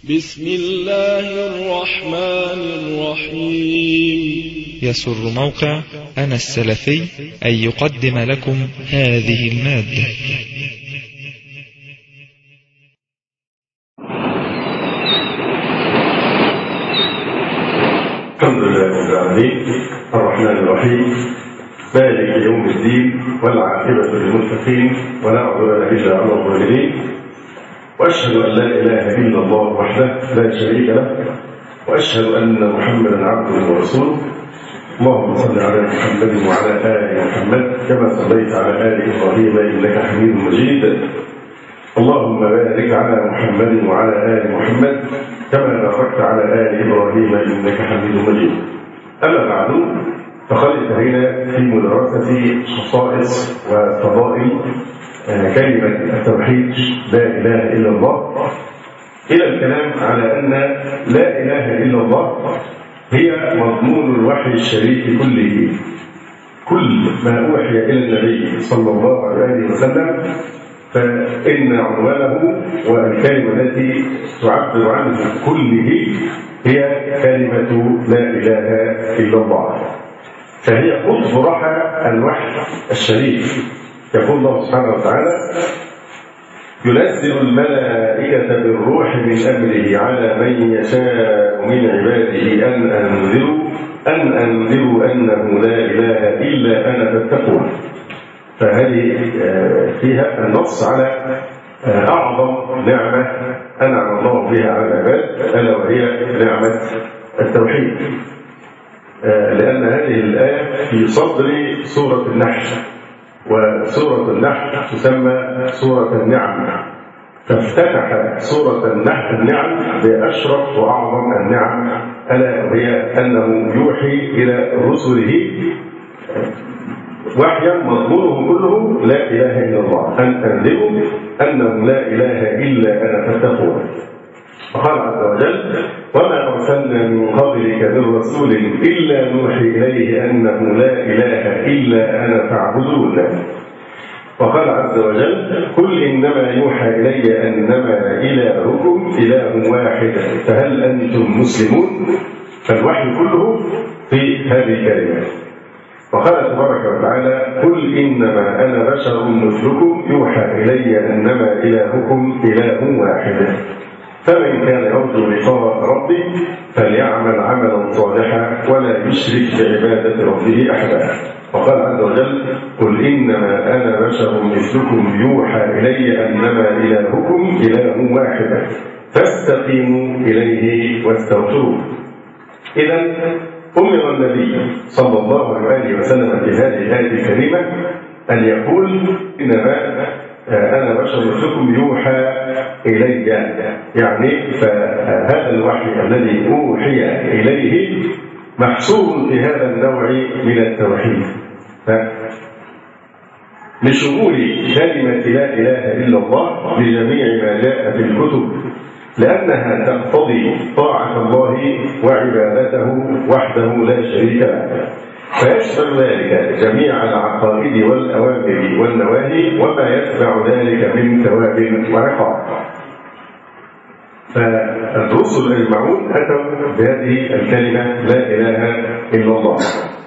بسم الله الرحمن الرحيم. يسر موقع أنا السلفي أن يقدم لكم هذه المادة. الحمد لله رب العالمين الرحمن الرحيم مالك يوم الدين والعاقبة للمتقين ولا عدوان إلا على الظالمين، وأشهد أن لا إله إلا الله وحده لا شريك له، وأشهد أن محمدا عبده ورسوله. اللهم صل على محمد وعلى آل محمد كما صليت على آل إبراهيم إنك حميد مجيد. اللهم بارك على محمد وعلى آل محمد كما باركت على آل إبراهيم إنك حميد مجيد. أما بعد، فقد انتهينا في مدرسة خصائص وفضائل كلمة التوحيد لا إله إلا الله إلى الكلام على أن لا إله إلا الله هي مضمون الوحي الشريف كله. كل ما أوحي إلى النبي صلى الله عليه وسلم فإن عنوانه والكلمة التي تعبر عنه كله هي كلمة لا إله إلا الله، فهي قطب رحى الوحي الشريف. يقول الله سبحانه وتعالى: ينزل الملائكة بالروح من أمره على من يشاء من عباده أن أنذروا أنه لا إله إلا أنا فاتقون. فهذه فيها النص على أعظم نعمة أنعم الله بها على العباد، ألا وهي نعمة التوحيد، لأن هذه الآية في صدر سورة النحل، وسورة النحل تسمى سورة النعم، فافتتح سورة النعم بأشرف وأعظم النعم، ألا وهي أنه يوحي إلى رسله وحيا مضمونه كله لا إله إلا الله، أن أنذروا أنه لا إله إلا أنا فاتقون. وقال عز وجل: وما أرسلنا من قبلك من رسول إلا نوحي إليه أنه لا إله إلا أنا فاعبدون. وقال عز وجل: قل إنما يوحى إلي أنما إلهكم إله واحد فهل أنتم مسلمون؟ فالوحي كله في هذه الكلمة. وقال تبارك وتعالى: قل إنما أنا بشر مثلكم يوحى إلي أنما إلهكم إله واحد فمن كان يرجو لقاء ربه فليعمل عملا صالحا ولا يشرك بعبادة ربه أحدا. وقال عز وجل: قل إنما أنا بشر مثلكم يوحى إلي أنما إلهكم إله واحد فاستقيموا إليه واستغفروه. إذا أمر النبي صلى الله عليه وسلم في هذه الآية الكريمة أن يقول: إنما أنا بشر مثلكم يوحى إلي، يعني فهذا الوحي الذي أوحي إليه محصور في هذا النوع من التوحيد لشمول كلمة لا إله إلا الله لجميع ما جاء في الكتب، لأنها تقتضي طاعة الله وعبادته وحده لا شريك له، فيشمل ذلك جميع العقائد والأوامر والنواهي وما يتبع ذلك من ثواب وعقاب. فالرسل أجمعون أتوا بهذه الكلمة لا إله إلا الله،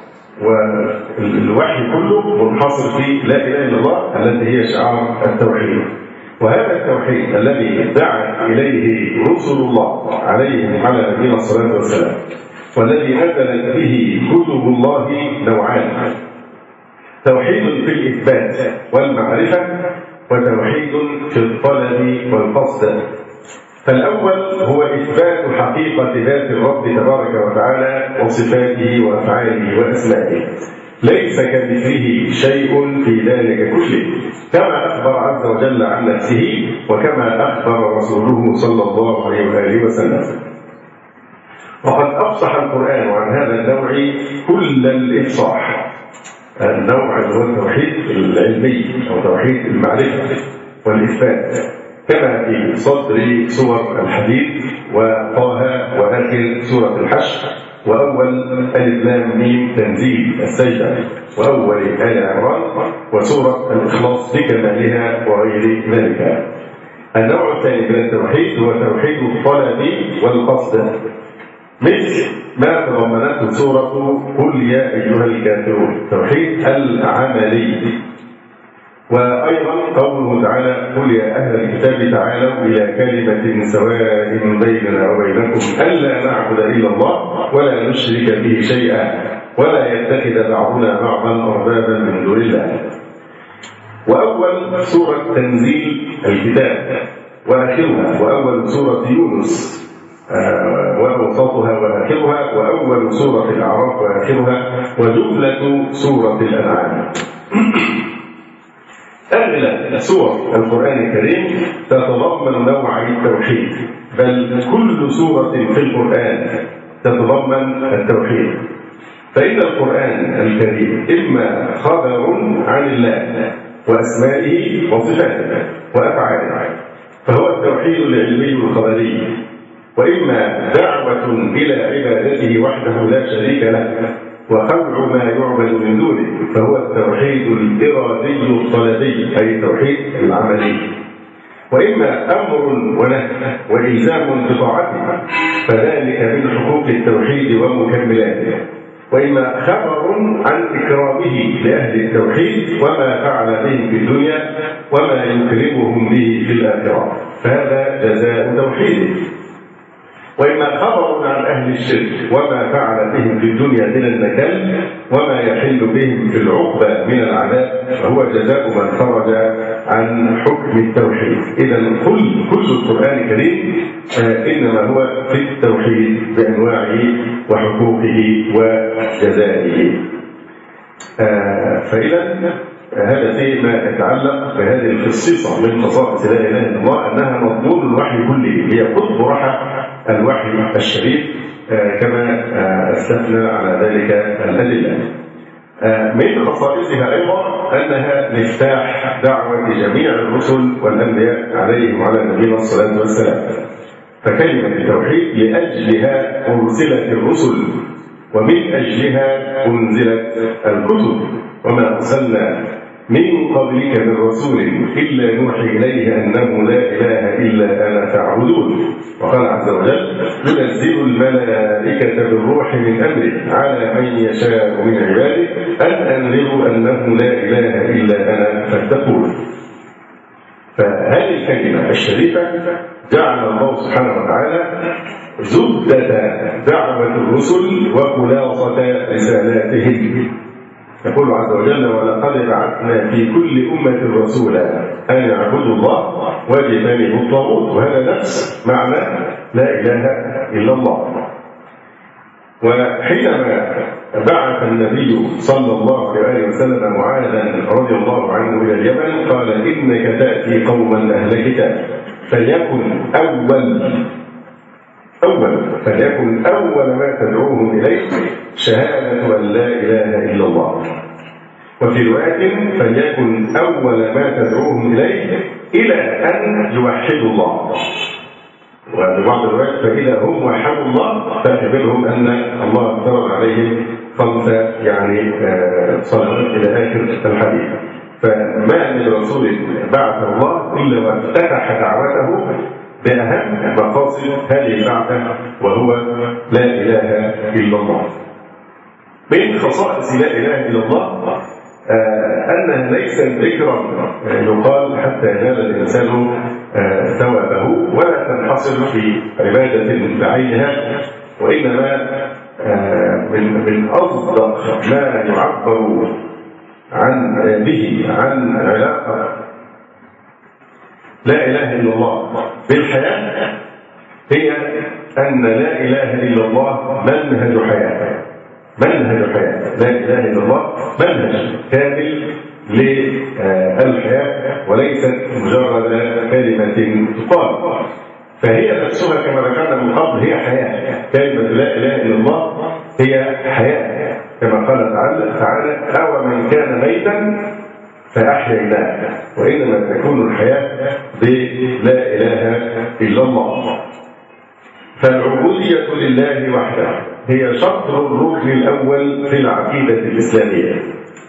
والوحي كله منحصر في لا إله إلا الله التي هي شعار التوحيد. وهذا التوحيد الذي دعا إليه رسل الله عليهم على نبينا الصلاة والسلام والذي نزلت به كتب الله نوعان: توحيد في الإثبات والمعرفة، وتوحيد في الطلب والقصد. فالأول هو إثبات حقيقة ذات الرب تبارك وتعالى وصفاته وأفعاله وأسمائه، ليس كمثله شيء في ذلك كله، كما أخبر عز وجل عن نفسه وكما أخبر رسوله صلى الله عليه وآله وسلم. وقد أفصح القرآن عن هذا النوع كل الإفصاح، النوع هو التوحيد العلمي أو توحيد المعرفة والإثبات، كما في صدر سور الحديد وطه وآخر سورة الحشر وأول ألف لام ميم تنزيل السجدة وأول آل عمران وسورة الإخلاص بكمالها وغير ذلك. النوع الثاني من التوحيد هو توحيد الطلب والقصد، مثل ما تضمنته سورة قل يا أيها الكافرون، توحيد العملي. وأيضا قوله تعالى قل يا أهل الكتاب تعالوا إلى كلمة سواء بيننا وبينكم ألا نعبد إلا الله ولا نشرك به شيئا ولا يتخذ بعضنا بعضا أربابا من دون الله. وأول سورة تنزيل الكتاب وآخرها، وأول سورة يونس وأوسطها وآخرها، وأول سورة الأعراف وآخرها، وجملة سورة الأنعام. أغلب سور القرآن الكريم تتضمن نوع التوحيد، بل كل سورة في القرآن تتضمن التوحيد. فإن القرآن الكريم إما خبر عن الله وأسمائه وصفاته وأفعاله فهو التوحيد العلمي الخبري، وإما دعوة إلى عبادته وحده لا شريك له وخلع ما يعبد من دونه فهو التوحيد الإرادي الطلبي، أي التوحيد العملي. وإما أمر ونهي وإلزام بطاعته فذلك من حقوق التوحيد ومكملاته. وإما خبر عن إكرامه لأهل التوحيد وما فعل بهم في الدنيا وما يكرمهم به في الآخرة فهذا جزاء توحيده. وإما خبر عن أهل الشرك وما فعل بهم في الدنيا من النكال وما يحل بهم في العقبة من العذاب فهو جزاء من خرج عن حكم التوحيد. إذن كل القرآن الكريم إنما هو في التوحيد بأنواعه وحقوقه وجزائه. فإذا هذا فيما يتعلق بهذه الخصيصة من خصائص لا إله إلا الله أنها مضمون الوحي كله، هي قطب رحى الوحي الشريف كما أسلفنا على ذلك الأدلة. من خصائصها أيضا أنها مفتاح دعوة جميع الرسل والأنبياء عليهم وعلى نبينا الصلاة والسلام. فكلمة التوحيد لأجلها أرسلت الرسل ومن أجلها أنزلت الكتب، وما أرسلنا من قبلك من رسول إلا نوحي إليه أنه لا إله إلا أنا فاعبدون. وقال عز وجل ينزل الملائكة بالروح من أمره على من يشاء من عباده أن أنذروا أنه لا إله إلا أنا فاتقون. فهذه الكلمة الشريفة جعل الله سبحانه وتعالى زبدة دعوة الرسل وخلاصة رسالاتهم. يقول عز وجل ولقد بعثنا في كل أمة رسولا أن يعبدوا الله واجتنبوا الطاغوت، وهذا نفس معنى لا إله إلا الله. وحينما بعث النبي صلى الله عليه وسلم معاذا رضي الله عنه إلى اليمن قال إنك تأتي قوما أهل كتاب فليكن أول ما تدعوهم إليه شهادة أن لا إله إلا الله. وفي رواية فليكن أول ما تدعوهم إليه إلى أن يوحدوا الله. وفي بعض الروايات فإذا هم وحدوا الله فأخبرهم أن الله افترض عليهم 5 صلوات إلى آخر الحديث. فما من رسول بعث الله إلا وافتتح دعوته بأهم مقاصد هذه البعثة وهو لا إله إلا الله. من خصائص لا إله إلا الله أنها ليست ذكرا يقال حتى ينال الإنسان ثوابه ولا تنحصر في عبادة بعينها، وإنما من أصدق ما يعبر به عن علاقة لا إله إلا الله بالحياة هي أن لا إله إلا الله منهج حياة. لا إله إلا الله منهج كامل للحياة وليست مجرد كلمة تقال. فهي نفسها كما ذكرنا من قبل هي حياة. كلمة لا إله إلا الله هي حياة كما قال تعالى أو من كان ميتا فأحييناه، وإنما تكون الحياة بلا إله إلا الله. فالعبودية لله وحده هي شطر الركن الأول في العقيدة الإسلامية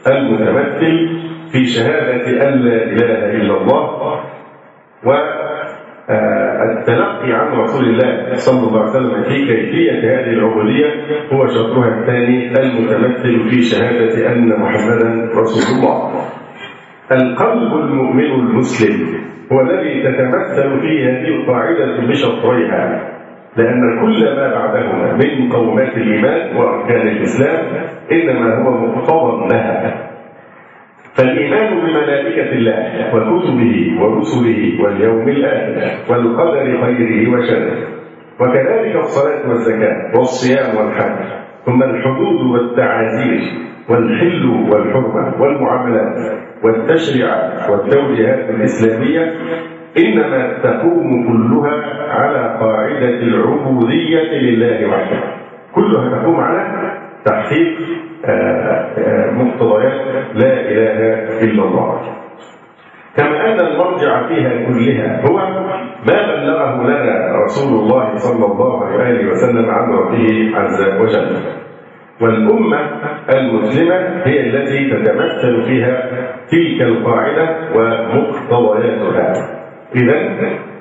المتمثل في شهادة أن لا إله إلا الله التلقي عن رسول الله صلى الله عليه وسلم في كيفية هذه العبودية هو شطرها الثاني المتمثل في شهادة أن محمدا رسول الله. القلب المؤمن المسلم هو الذي تتمثل فيه هذه القاعدة بشطريها، لأن كل ما بعدهما من مقومات الإيمان وأركان الإسلام إنما هو مقتضى لها. فالإيمان بملائكة الله وكتبه ورسله واليوم الآخر والقدر خيره وشره، وكذلك الصلاة والزكاة والصيام والحج، ثم الحدود والتعازير والحل والحرمة والمعاملات والتشريعات والتوجيهات الإسلامية إنما تقوم كلها على قاعدة العبودية لله وحده، كلها تقوم على تحقيق مقتضيات لا إله إلا الله. كما أن المرجع فيها كلها هو ما بلغه لنا رسول الله صلى الله عليه وسلم عن ربه عز وجل. والأمة المسلمة هي التي تتمثل فيها تلك القاعدة ومقتضياتها. إذن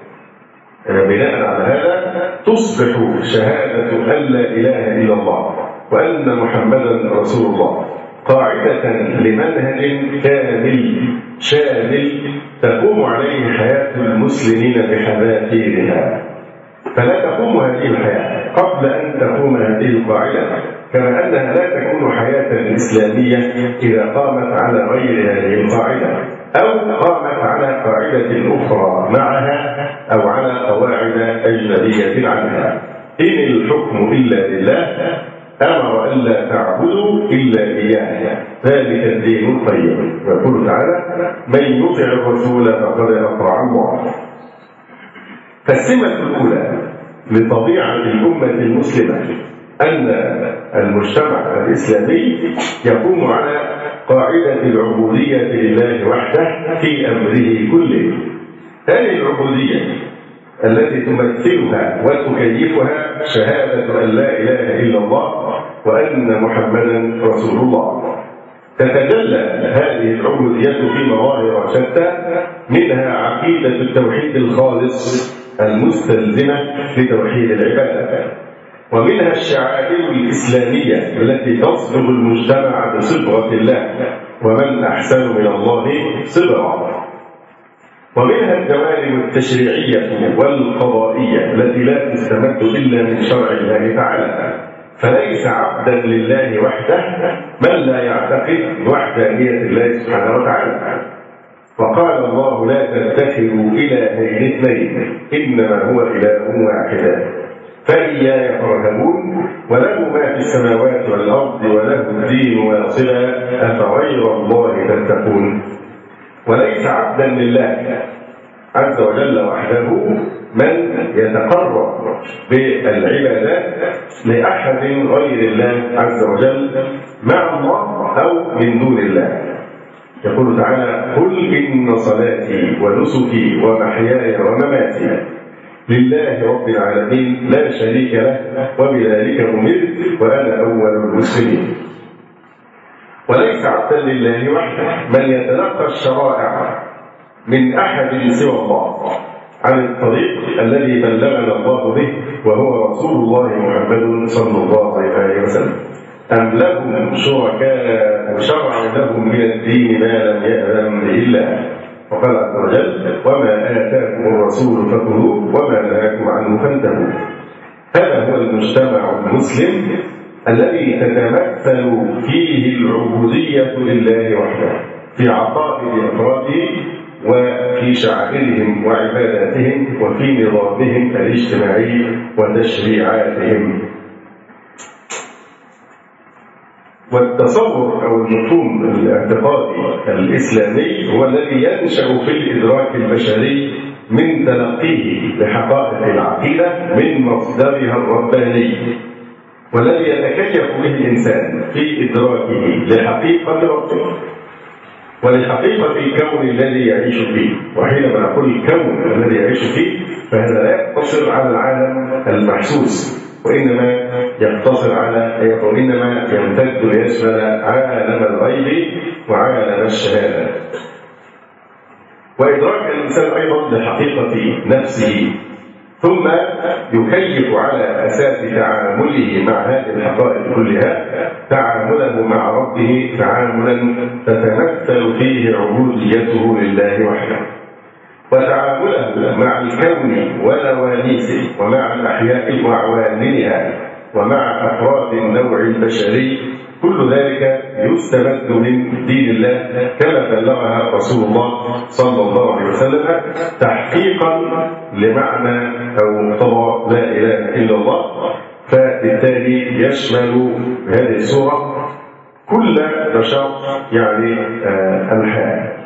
بناء على هذا تصبح شهادة أن لا إله إلا الله وأن محمدا رسول الله قاعدة لمنهج كامل شامل تقوم عليه حياة المسلمين بحذافيرها. فلا تقوم هذه الحياة قبل أن تقوم هذه القاعدة، كما أنها لا تكون حياة إسلامية إذا قامت على غير هذه القاعدة أو قامت على قاعدة أخرى معها أو على قواعد أجنبية عنها. إن الحكم إلا لله أمر ألا تعبدوا إلا إياه ذلك الدين القيم. ويقول تعالى من يطع الرسول فقد أطاع الله. فالسمة الأولى لطبيعة الأمة المسلمة أن المجتمع الإسلامي يقوم على قاعدة العبودية لله وحده في أمره كله. هذه العبودية التي تمثلها وتكيفها شهادة أن لا إله إلا الله وأن محمدا رسول الله. تتجلى هذه العبودية في مظاهر شتى، منها عقيدة التوحيد الخالص المستلزمة لتوحيد العبادة، ومنها الشعائر الإسلامية التي تصبغ المجتمع بصبغة الله ومن أحسن من الله صبغة، ومنها الجوانب التشريعية والقضائية التي لا تستمد إلا من شرع الله تعالى. فليس عبدا لله وحده من لا يعتقد وحدانية الله سبحانه وتعالى. وقال الله لا تتخذوا إلهين اثنين إنما هو إله واحد فإياي فارهبون وله ما في السماوات والأرض وله الدين واصلا أفغير الله تتقون. وليس عبدا لله عز وجل وحده من يتقرب بالعبادات لأحد غير الله عز وجل مع الله أو من دون الله. يقول تعالى قل إن صلاتي ونسكي ومحياي ومماتي لله رب العالمين لا شريك له وبذلك أمرت وأنا أول المسلمين. وليس عبدا لله وحده من يتلقى الشرائع من أحد سوى الله عن الطريق الذي بلغنا الله به وهو رسول الله محمد صلى الله عليه وسلم. أم لهم شركاء شرع لهم من الدين ما لم يأذن به الله. وقال عز وجل وما آتاكم الرسول فخذوه وما نهاكم عنه فانتهوا. هذا هو المجتمع المسلم الذي تتمثل فيه العبودية لله وحده في عقائد أفراده وفي شعائرهم وعباداتهم وفي نظامهم الاجتماعي وتشريعاتهم. والتصور أو المفهوم الاعتقادي الإسلامي هو الذي ينشأ في الإدراك البشري من تلقيه لحقائق العقيدة من مصدرها الرباني، والذي يتكيف به الإنسان في إدراكه لحقيقة ربه ولحقيقة الكون الذي يعيش فيه. وحينما نقول الكون الذي يعيش فيه فهذا لا يقتصر على العالم المحسوس، وإنما يقتصر على وإنما يمتد ليشمل عالم الغيب وعالم الشهادة. وإدراك الإنسان أيضا لحقيقة نفسه، ثم يكيف على أساس تعامله مع هذه الحقائق كلها تعامله مع ربه تعاملا تتمثل فيه عبوديته لله وحده، وتعامله مع الكون ونوانيسه ومع الأحياء وعواملها ومع أفراد النوع البشري، كل ذلك يستمد من دين الله كما بلغها رسول الله صلى الله عليه وسلم تحقيقا لمعنى أو مقتضى لا إله إلا الله. فبالتالي يشمل هذه السورة كل نشاط يعني الحياة.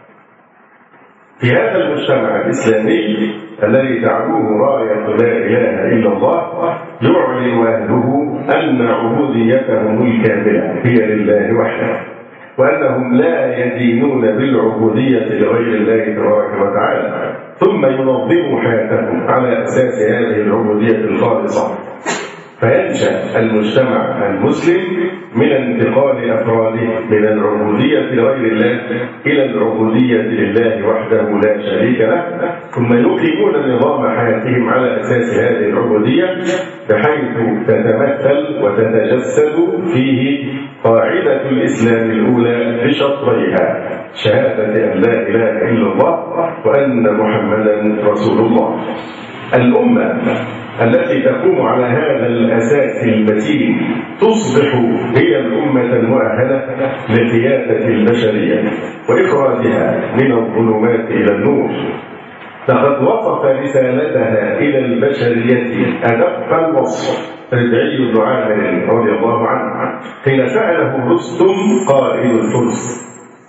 في هذا المجتمع الإسلامي الذي تعلوه راية لا إله إلا الله يعلن أهله أن عبوديتهم الكاملة هي لله وحده، وأنهم لا يدينون بالعبودية لغير الله تبارك وتعالى، ثم ينظموا حياتهم على أساس هذه العبودية الخالصة. فينشأ المجتمع المسلم من انتقال أفراده من العبودية لغير الله إلى العبودية لله وحده لا شريك له، ثم يقيمون نظام حياتهم على أساس هذه العبودية بحيث تتمثل وتتجسد فيه قاعدة الإسلام الأولى بشطريها: شهادة أن لا إله إلا الله وأن محمدا رسول الله. الأمة التي تقوم على هذا الأساس المتين تصبح هي الأمة المؤهلة لقيادة البشرية وإخراجها من الظلمات إلى النور. لقد وصف رسالتها إلى البشرية أدق الوصف ربعي بن عامر رضي الله عنه حين سأله رستم قائد الفرس: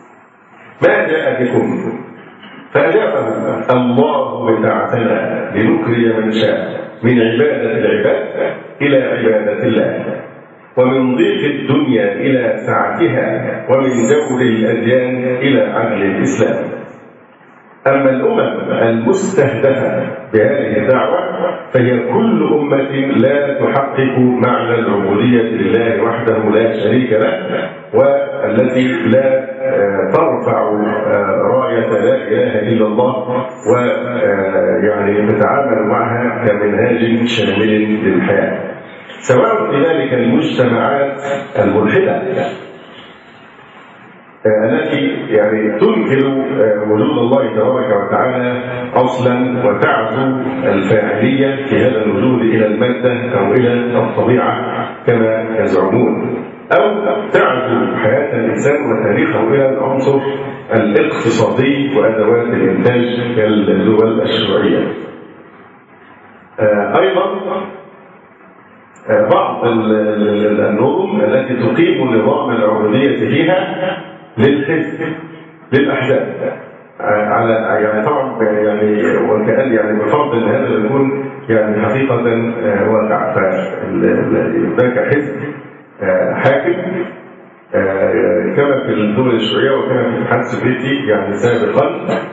ما جاء بكم؟ فأجابه: الله بتعتنا لنكري من شاء من عبادة العباد إلى عبادة الله، ومن ضيق الدنيا إلى سعتها، ومن جور الأديان إلى عدل الإسلام. أما الأمم المستهدفة بهذه الدعوة فهي كل أمة لا تحقق معنى العبودية لله وحده لا شريك له، والتي لا ترفع راية لا إله إلا الله ويعني تتعامل معها كمنهاج شامل للحياة، سواء في ذلك المجتمعات الملحدة التي يعني تنكر وجود الله تبارك وتعالى اصلا وتعزو الفاعليه في هذا الوجود الى الماده او الى الطبيعه كما يزعمون، او تعزو حياه الانسان وتاريخه الى العنصر الاقتصادي وادوات الانتاج كالدول الشيوعيه. ايضا بعض النظم التي تقيم نظام العبوديه فيها للحزب للاحزاب على يعني طبعا يعني وكأن يعني بفرض ان هذا يكون يعني حقيقه واقع، فهناك حزب حاكم كما في الدول الشيوعيه وكما في الاتحاد السوفيتي يعني سابقا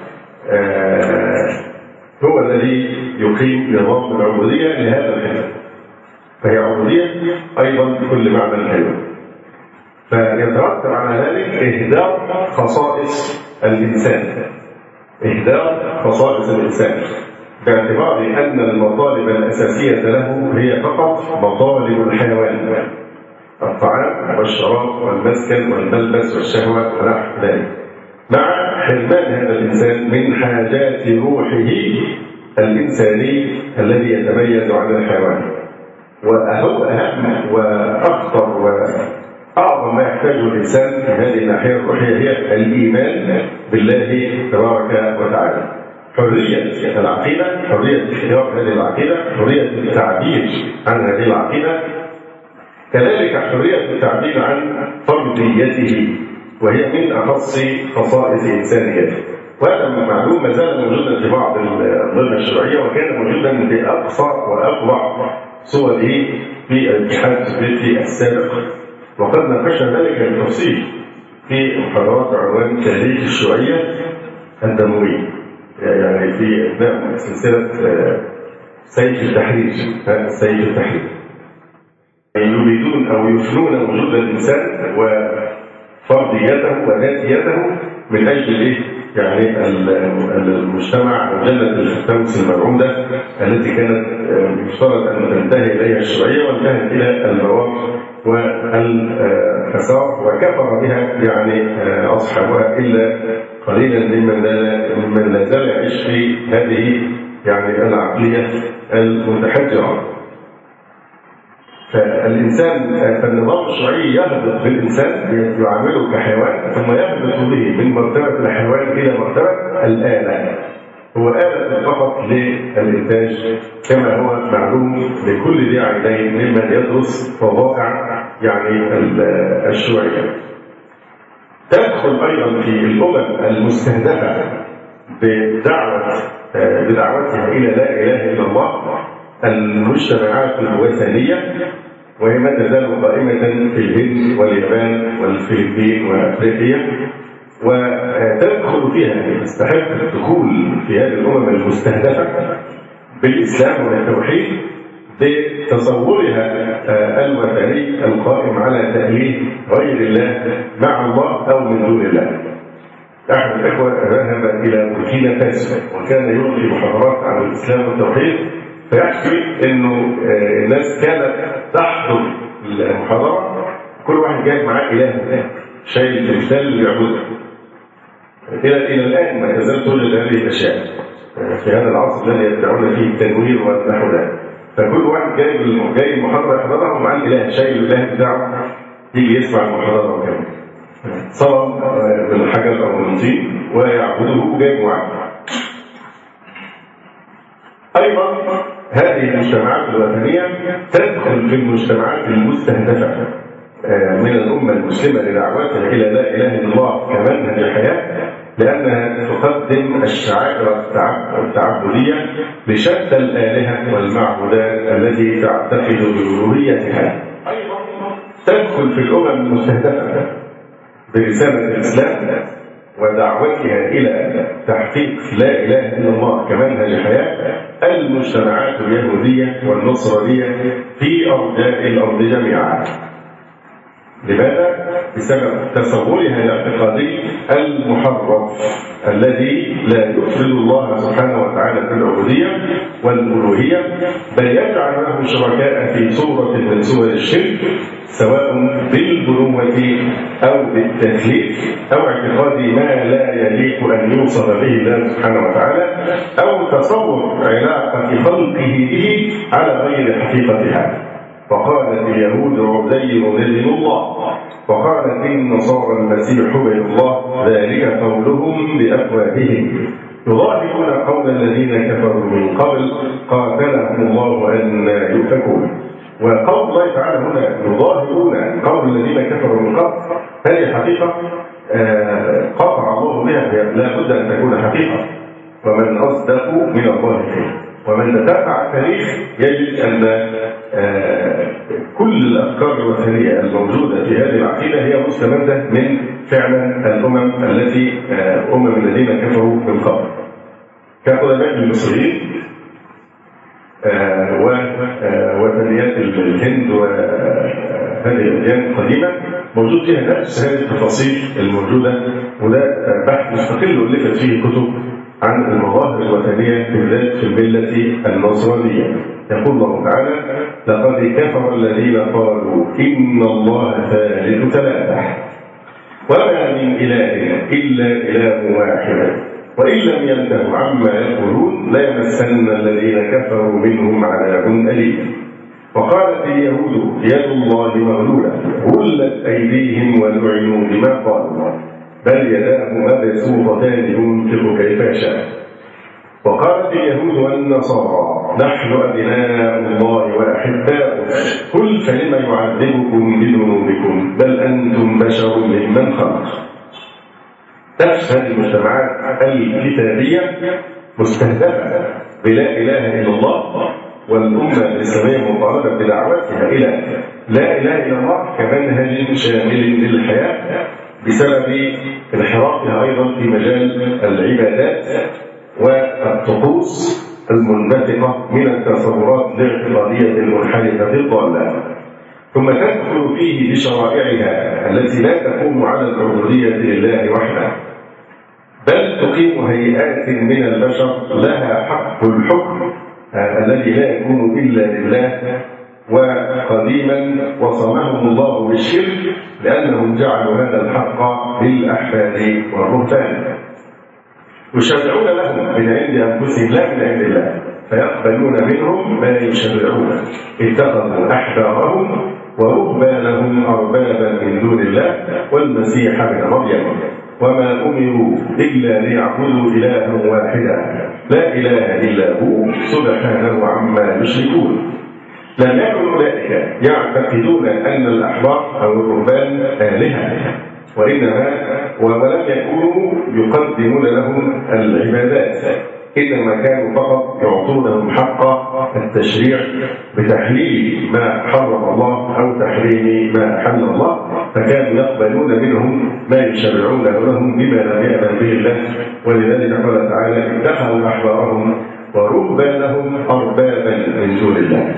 هو الذي يقيم نظام العبوديه لهذا الحزب، فهي عبوديه ايضا بكل معنى الكلمه. فيترتب على ذلك إهدار خصائص الإنسان، إهدار خصائص الإنسان باعتبار أن المطالب الأساسية له هي فقط مطالب الحيوان: الطعام والشراب والمسكن والملبس والشهوة ونحو ذلك، مع حرمان هذا الإنسان من حاجات روحه الإنساني الذي يتميز عن الحيوان. وهو أهم وأخطر أعظم ما يحتاجه الإنسان في هذه الناحية الروحية هي الإيمان بالله تبارك وتعالى، حرية العقيدة، حرية اختيار هذه العقيدة، حرية التعبير عن هذه العقيدة، كذلك حرية التعبير عن فرديته وهي من أخص خصائص إنسانيته. وهذا معلوم ما زال موجودا في بعض الأنظمة الشرعية، وكان موجودا في أقصى وأقوى صوره في الاتحاد السوفيتي السابق، وقد ناقشنا ذلك بالتفصيل في محاضرات عنوان تاريخ الشيوعية الدموية، يعني في أثناء سلسلة سيف التحرير. سيف التحرير يريدون أو يفنون وجود الإنسان وفرديته وذاتيته من أجل يعني المجتمع مجلة الفردوس المبعوثة التي كانت يفترض أن تنتهي إليها الشرعية وانتهت إلى البوار والفساد وكفر بها يعني أصحابها إلا قليلا ممن لا زال يعيش في هذه يعني العقلية المتحجرة. فالنظام الشرعي يهبط بالإنسان يعامله كحيوان ثم يهبط به من مرتبة الحيوان إلى مرتبة الآلة. هو آلة فقط للإنتاج كما هو معلوم لكل ذي عينين ممن يدرس وضائع يعني الشيوعية. تدخل أيضا في الأمم المستهدفة بدعوتها إلى لا إله إلا الله المجتمعات الوثنية، وهي ما تزال قائمة في الهند واليابان والفلبين وأفريقيا، وتدخل فيها تستحق الدخول في هذه الأمم المستهدفة بالإسلام والتوحيد بتصورها الوثني القائم على تأليه غير الله مع الله أو من دون الله. أحد الإخوة ذهب إلى بوركينا فاسو وكان يلقي محاضرات عن الإسلام والتوحيد، فيحكي إنه الناس كانت تحضر المحاضرة كل واحد جاي معاه إله شايل تمثال يعبده. إلى الآن ما تزال توجد هذه الأشياء في هذا العصر الذي يدعون فيه التنوير ونحو ذلك. فكل واحد جاي المحاضرة يحضرها ومعاه الإله شايل الإله بتاعه يجي يسمع المحاضرة وكذا. صنم من حجر أو من طين ويعبده وجايبه معاه. أيضا هذه المجتمعات الوثنية تدخل في المجتمعات المستهدفة من الأمة المسلمة لدعوتها إلى لا إله إلا الله كمنهج الحياة، لأنها تقدم الشعائر التعبدية لشتى الآلهة والمعبودات التي تعتقد بألوهيتها. أيضا تدخل في الأمم المستهدفة برسالة الإسلام ودعوتها إلى تحقيق لا إله إلا الله كمنهج حياة المجتمعات اليهودية والنصرانية في أرجاء الأرض جميعا. لماذا؟ بسبب تصورها الاعتقادي المحرف الذي لا يفرد الله سبحانه وتعالى في العبودية والألوهية، بل يجعل له شركاء في صورة من صور الشرك، سواء بالبنوة أو بالتثليث أو اعتقاد ما لا يليق أن يوصف به الله سبحانه وتعالى، أو تصور علاقة خلقه به على غير حقيقتها. وقالت اليهود عزير ابن الله، وقالت النصارى المسيح ابن الله، ذلك قولهم بأفواههم يضاهئون قول الذين كفروا من قبل قاتلهم الله أن يؤفكون. وقول الله تعالى هنا يضاهئون قول الذين كفروا من قبل، هذه حقيقة قطع الله بها، لا بد أن تكون حقيقة. ومن أصدق من الله فيه. ومن تتابع التاريخ يجد أن كل الأفكار الوثنية الموجودة في هذه العقيدة هي مستمدة من فعلا الأمم التي الذين كفروا من قبل كقدماء المصريين ووثنيات الهند وهذه الأديان القديمة موجود فيها نفس هذه التفاصيل الموجودة، وده بحث مستقل ألفت فيه كتب عن المظاهر الوثنية بالذات في الملة النصرانية. يقول الله تعالى: لقد كفر الذين قالوا إن الله ثالث ثلاثة وما من إله إلا إله واحد وإن لم ينتهوا عما يقولون ليمسن الذين كفروا منهم عذاب أليم. وقالت اليهود يد الله مغلولة غلت أيديهم ولعنوا بما قالوا بل يداه مبسوطتان ينفق كيف يشاء. وقالت اليهود والنصارى نحن أبناء الله وأحباؤه قل فلم يعذبكم بذنوبكم بل أنتم بشر ممن خلق. نفس هذه المجتمعات الكتابية مستهدفة بلا إله إلا الله، والأمة الإسلامية مطالبة بدعوتها إلى لا إله إلا الله كمنهج شامل للحياة بسبب انحرافها أيضا في مجال العبادات والطقوس المنبثقة من التصورات الاعتقادية المنحرفة الضالة. ثم تدخل فيه بشرائعها التي لا تقوم على العبودية لله وحده، بل تقيم هيئات من البشر لها حق الحكم الذي لا يكون إلا لله، وقديما وصمهم الله بالشرك لأنهم جعلوا هذا الحق للأحبار والرهبان، يشرعون لهم من عند أنفسهم لا من عند الله، فيقبلون منهم ما يشرعون. اتخذوا أحبارهم ورهبانهم أربابا من دون الله والمسيح ابن مريم وما أمروا إلا ليعبدوا إلها واحدا لا إله إلا هو سبحانه عما يشركون. لم يكن أولئك يعتقدون أن الأحبار أو الرهبان آلهة، ولم يكونوا يقدمون لهم العبادات، إنما كانوا فقط يعطونهم حق التشريع بتحليل ما حرم الله أو تحريم ما أحل الله، فكانوا يقبلون منهم ما يشرعون لهم بما لم يأذن به الله. ولذلك قال تعالى: اتخذوا أحبارهم ورهبانهم أربابا من دون الله.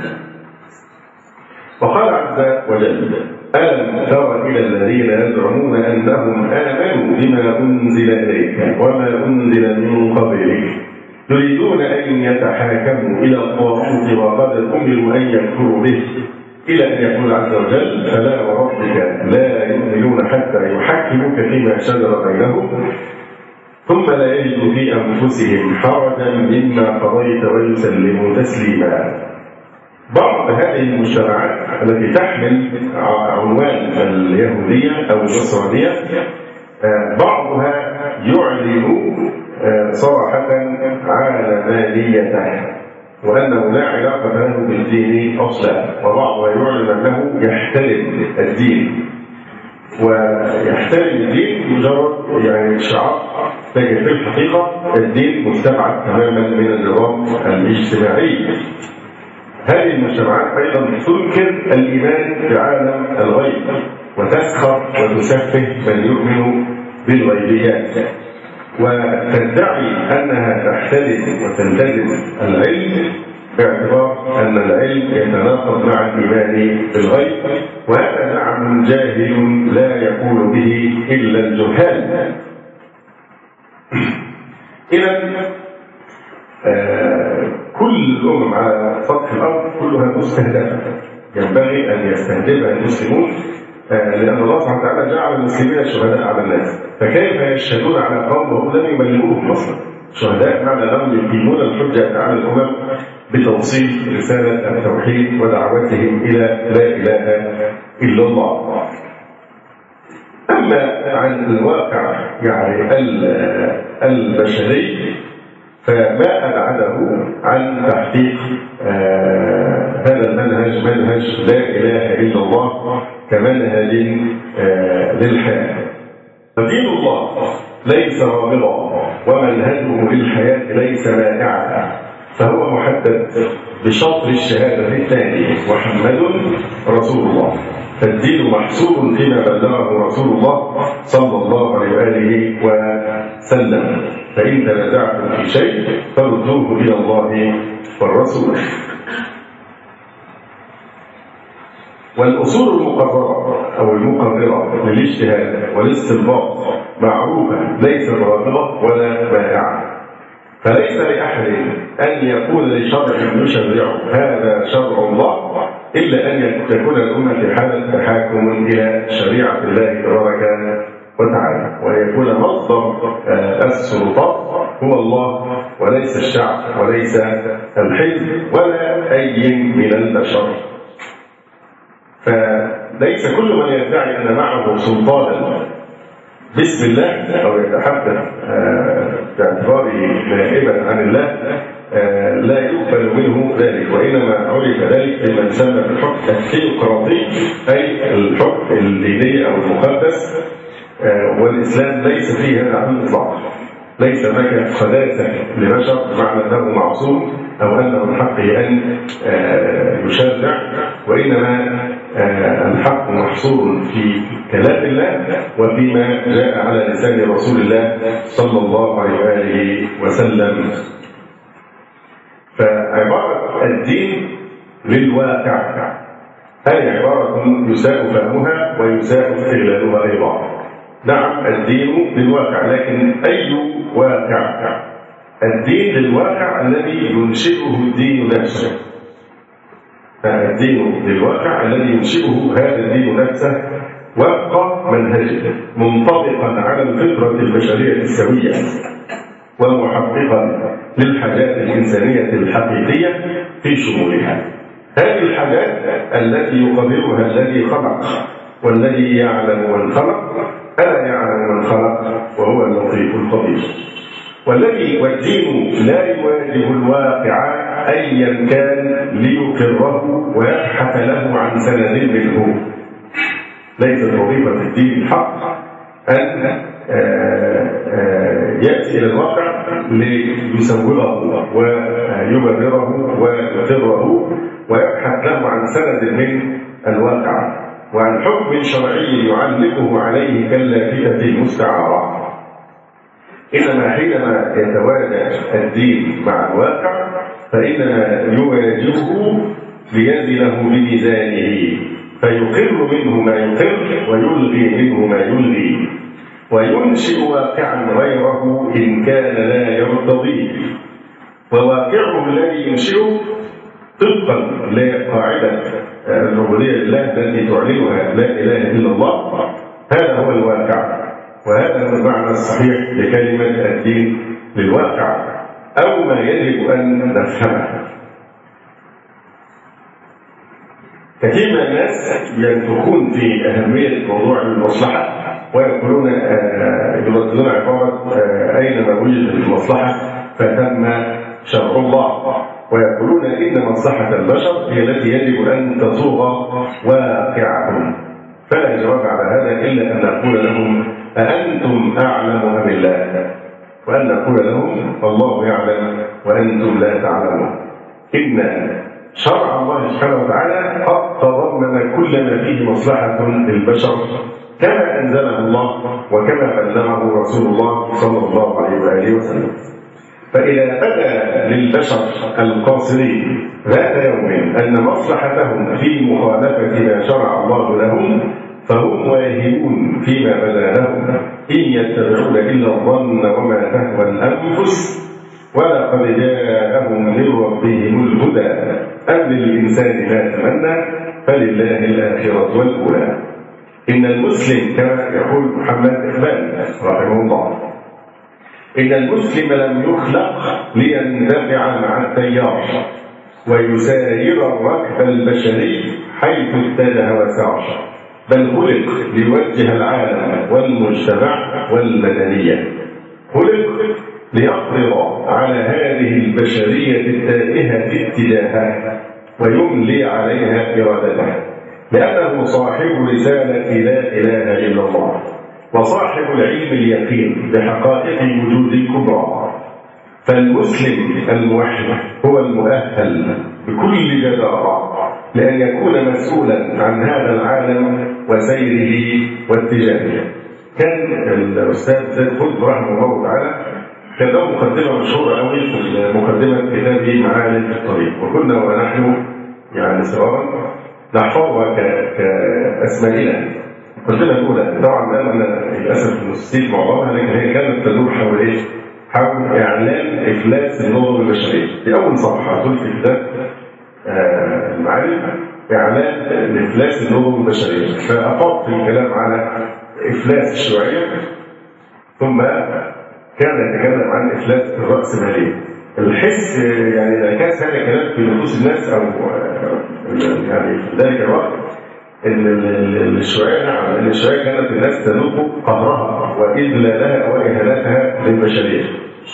وقال عز وجل: ألم تر إلى الذين يزعمون أنهم آمنوا بما أنزل إليك وما أنزل من قبلك يريدون أن يتحاكموا إلى الطاغوت وقد أمروا أن يكفروا به، إلى أن يقول عز وجل: فلا وربك لا يؤمنون حتى يحكموك فيما شجر بينهم ثم لا يجدوا في أنفسهم حرجا مما قضيت ويسلموا تسليما. بعض هذه المجتمعات التي تحمل عنوان اليهودية أو النصرانية بعضها يعلن صراحة علمانيته وأنه لا علاقة له بالدين أصلا، وبعضها يعلن أنه يحترم الدين، ويحترم الدين مجرد يعني شعار، لكن في الحقيقة الدين مستبعد تماما من النظام الاجتماعي. هذه المجتمعات أيضا تنكر الإيمان بعالم الغيب وتسخر وتسفه من يؤمن بالغيبيات، وتدعي أنها تحترم وتلتزم العلم باعتبار أن العلم يتناقض مع الإيمان بالغيب، وهذا نعم جاهل لا يقول به إلا الجهال. إذن كل الأمم على سطح الأرض كلها مستهدفة، ينبغي أن يستهدفها المسلمون، لأن الله سبحانه وتعالى جعل المسلمين شهداء على الناس، فكيف يشهدون على قوم وهم لم يبلغوهم أصلا؟ شهداء معنى أنهم يقيمون الحجة على الأمم بتوصيل رسالة التوحيد ودعوتهم إلى لا إله إلا الله. أما عن الواقع يعني البشري فما أبعده عن تحقيق هذا المنهج، منهج لا إله إلا الله كمنهج للحياة. دين الله ليس رابضا ومنهجه للحياة ليس مائعا، فهو محدد بشطر الشهادة الثانية: محمد رسول الله. فالدين محصور فيما بلغه رسول الله صلى الله عليه وآله وسلم، فإن تنازعتم في شيء فردوه إلى الله والرسول. والأصول المقررة أو المقررة للاجتهاد والاستنباط معروفة، ليست رافضة ولا مائعة، فليس لأحد أن يقول لشرع يشرعه هذا شرع الله إلا أن تكون الأمة في حالة تحاكم إلى شريعة الله تبارك وتعالى، ويكون مصدر السلطات هو الله وليس الشعب وليس الحزب ولا أي من البشر. فليس كل من يدعي أن معه سلطانا باسم الله أو يتحدث باعتباره نائبا عن الله لا يقبل منه ذلك، وإنما عرف ذلك بما يسمى بالحكم الثيوقراطي، أي الحكم الديني أو المقدس، والإسلام ليس فيه هذا على الإطلاق. ليس هناك قداسة لبشر بمعنى أنه معصوم أو أنه من حقه أن يشرع، وإنما الحق محصور في كلام الله وفيما جاء على لسان رسول الله صلى الله عليه وآله وسلم. فعبارة الدين للواقع هذه عبارة يساء فهمها ويساء استغلالها أيضا. نعم الدين للواقع، لكن أي واقع؟ الدين للواقع الذي ينشئه الدين نفسه. الدين للواقع الذي ينشئه هذا الدين نفسه وفق منهجه، منطبقا على الفطرة البشرية السوية، ومحققا للحاجات الإنسانية الحقيقية في شمولها. هذه الحاجات التي يقدرها الذي خلق والذي يعلم من خلق، ألا يعلم من خلق وهو اللطيف الخبير. والدين لا يواجه الواقع أيا كان ليقره ويبحث له عن سند منه. ليست وظيفة الدين الحق أن يأتي إلى الواقع ليسوغه ويبرره ويقره ويبحث له عن سند من الواقع وعن حكم شرعي يعلقه عليه كاللافتة المستعارة. إنما حينما يتواجه الدين مع الواقع فإنما يواجهه ليزنه بميزانه، فيقر منه ما يقر ويلغي منه ما يلغي، وينشئ واقعا غيره إن كان لا يرتضيه. وواقعه الذي ينشئه طبقا لقاعدة العبودية لله التي تعلنها لا إله إلا الله، هذا هو الواقع، وهذا هو المعنى الصحيح لكلمة الدين للواقع، أو ما يجب أن نفهمه. كثير من الناس ينتقون في أهمية موضوع المصلحة ويقولون يرددون عبارة أينما وجدت المصلحة فتم شرع الله، ويقولون إن مصلحة البشر هي التي يجب أن تصوغ واقعهم. فلا جواب على هذا إلا أن نقول لهم أأنتم أعلم أم الله؟ وأن نقول لهم الله يعلم وأنتم لا تعلمون. إن شرع الله سبحانه وتعالى قد تضمن كل ما فيه مصلحة للبشر كما أنزله الله وكما بلغه رسول الله صلى الله عليه وآله وسلم. فإذا بدا للبشر القاصرين ذات يوم أن مصلحتهم في مخالفة ما شرع الله لهم فهم واهمون فيما بدا لهم، إن يتبعون إلا الظن وما تهوى الأنفس ولقد جاءهم من ربهم الهدى أم للإنسان ما تمنى فلله الآخرة والأولى. إن المسلم كما يقول محمد إقبال رحمه الله، إن المسلم لم يخلق ليندفع مع التيار ويساير الركب البشري حيث اتجه وسار، بل خلق ليوجه العالم والمجتمع والمدنية، خلق ليفرض على هذه البشرية التائهة اتجاهها ويملي عليها إرادتها، لأنه صاحب رسالة لا إله إلا الله وصاحب العلم اليقين بحقائق الوجود الكبرى. فالمسلم الموحد هو المؤهل بكل جدارة لأن يكون مسؤولا عن هذا العالم وسيره واتجاهه. كان الأستاذ زيد قطب رحمه الله تعالى كان له مقدمة مشهورة قوي في مقدمة كتابه معالم الطريق، وكنا ونحن يعني صغارا نحفظها كأسمائنا. المقدمة الأولى طبعا أنا للأسف نسيت معظمها، لكن هي كانت تدور حول إيه؟ حول إعلان إفلاس النظم البشرية. في أول صفحة قلت في كتاب المعالم إعلان إفلاس النظم البشرية، فأفضت الكلام على إفلاس الشيوعية، ثم كان يتكلم عن إفلاس الرأسمالية. الحس يعني انعكاس هذا الكلام في نفوس الناس، أو يعني في ذلك الوقت إن الشيوعية نعم، إن الشيوعية كانت الناس تذوق قهرها وإذلالها وإهانتها للبشرية.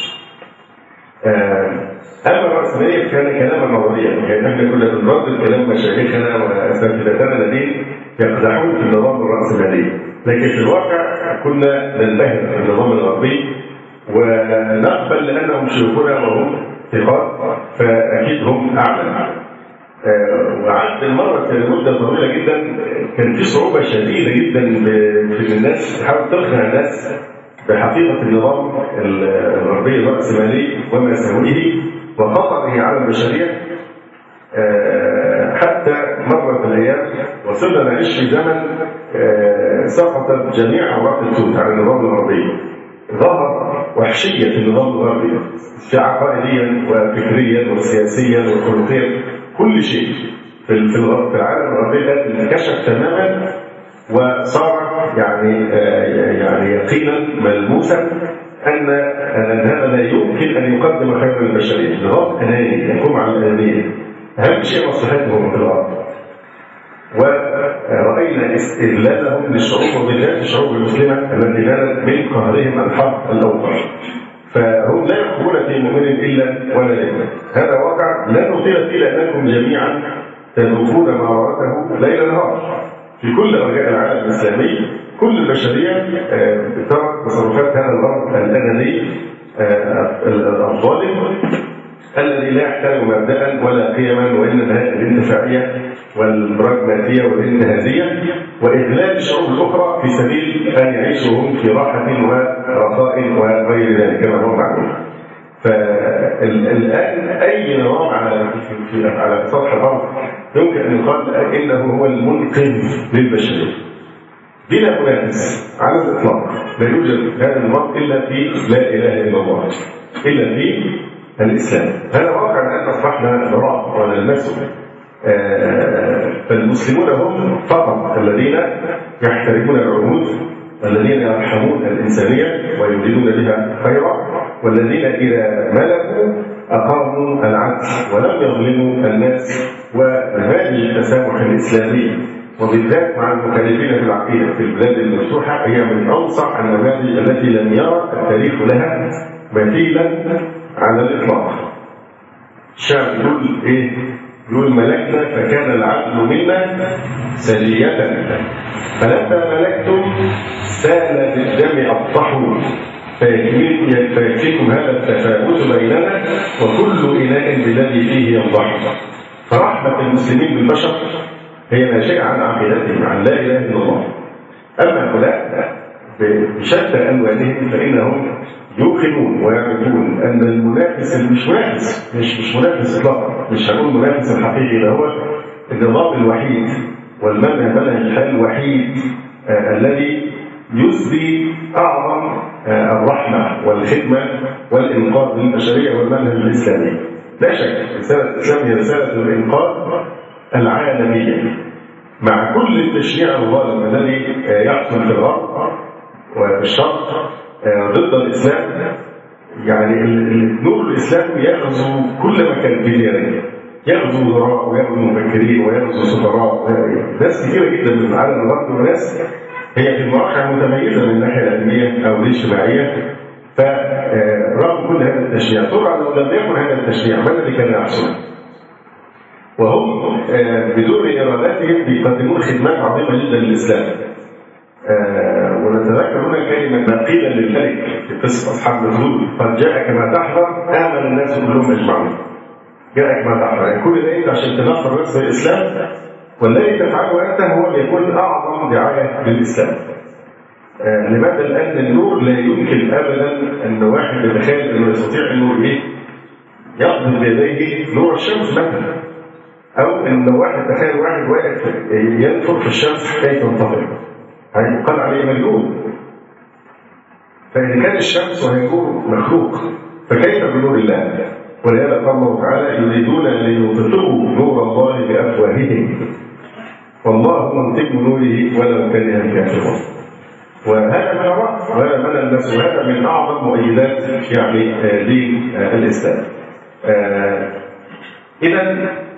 أما الرأسمالية كان كلاما نظريا، يعني نحن كنا بنردد كلام مشايخنا وأساتذتنا الذين يقدحون في النظام الرأسمالي، لكن في الواقع كنا ننبهر بالنظام الغربي ونقبل لأنهم شيوخنا وهم ثقات فأكيد هم أعلم. وعد المرة لمدة طويلة جدا كان في صعوبة شديدة جدا في الناس تحاول تقنع الناس بحقيقة النظام الغربي الرأسمالي ومساوئه وخطره على البشرية، حتى مرت الأيام صرنا نعيش في زمن سقطت جميع عورات التوت على النظام الغربي. ظهر وحشية النظام الغربي في عقائديا وفكريا وسياسيا وخلقيا، كل شيء في العالم الغربي انكشف تماما، وصار يعني يقينا ملموسا ان هذا لا يمكن ان يقدم خير للبشريه. نظام اناني يقوم على الانانيه، اهم شيء مصلحتهم في الارض. ورأينا استغلالهم للشعوب وبالذات الشعوب المسلمة التي نالت من قهرهم الحرب الأوطان. فهم لا يحكمون في مؤمن إلا ولا يؤمن. هذا واقع لا نطيل فيه لأنكم جميعا تذوقون مرارته ليل نهار في كل أرجاء العالم الإسلامي. كل البشرية ترى تصرفات هذا الغرب الأناني الظالم الذي لا يحترم مبدأ ولا قيما، وإنما الانتفاعية والبراغماتية والانتهازية وإذلال الشعوب الأخرى في سبيل أن يعيشوا هم في راحة ورخاء وغير ذلك كما هو معلوم. فالآن أي نظام على سطح الأرض يمكن أن يقال إنه هو المنقذ للبشرية بلا منافس على الإطلاق. لا يوجد هذا النظام إلا في لا إله إلا الله، إلا في الإسلام. هذا واقع الآن أصبحنا نراه ونلمسه. فالمسلمون هم فقط الذين يحترمون العهود، والذين يرحمون الإنسانية ويريدون بها خيرا، والذين إذا ملكوا أقاموا العدل ولم يظلموا الناس. وهذه التسامح الإسلامي وبالذات مع المخالفين في العقيدة في البلاد المفتوحة هي من أوسع النماذج التي لم يرى التاريخ لها مثيلا على الإطلاق. الشعب يقول إيه؟ يقول ملكنا فكان العدل منا سجية، فلما ملكتم سال بالدم الطحون، فيكفيكم هذا التفاوت بيننا وكل إناء بالذي فيه ينضح. فرحمة المسلمين بالبشر هي ناشئة عن عقيدتهم عن لا إله إلا الله. أما هؤلاء بشتى ألوانهم فإنهم يوقنون ويعرفون أن المنافس مش منافس إطلاقا، مش هنقول المنافس الحقيقي، ده هو النظام الوحيد والمنهج الحل الوحيد الذي يسدي أعظم الرحمة والخدمة والإنقاذ للبشرية والمنهج الإسلامي. لا شك رسالة الإسلام هي رسالة الإنقاذ العالمية مع كل التشريع الظالم الذي يحصل في الغرب والشرق ضد الإسلام. يعني النور الإسلامي يغزو كل مكان في الدنيا، يغزو وزراء ويغزو مفكرين ويغزو سفراء، ناس كثيرة جدا من العالم الغربي، وناس هي في المواقع متميزة من الناحية العلمية أو الاجتماعية. فرغم كل هذا التشريع طبعا لو لم يكن هذا التشريع ما الذي كان يحصل؟ وهم بدون إرادتهم بيقدمون خدمات عظيمة جدا للإسلام. ونتذكر هنا كلمة قيل للملك في قصة أصحاب الغول: قد جاءك ما تحضر آمن الناس كلهم أجمعون. جاءك ما تحضر، يعني كل ده أنت عشان تنصر نفس الإسلام، والذي تفعله أنت هو يكون أعظم دعاية للإسلام. لماذا؟ لأن النور لا يمكن أبدا أن واحد يتخيل أنه يستطيع النور يقبض بيديه نور الشمس مثلا، أو أن واحد تخيل واحد واقف ينفر في الشمس كيف تنطفئ، هيقال عليه مجنون. فإذا كان الشمس وهي نور مخلوق فكيف بنور الله؟ ولهذا قال الله تعالى: يريدون ليطفئوا نور الله بأفواههم والله متم نوره ولو كره الكافرون. وهذا من الرأس وهذا من الناس وهذا من أعظم مؤيدات يعني دين الإسلام. إذا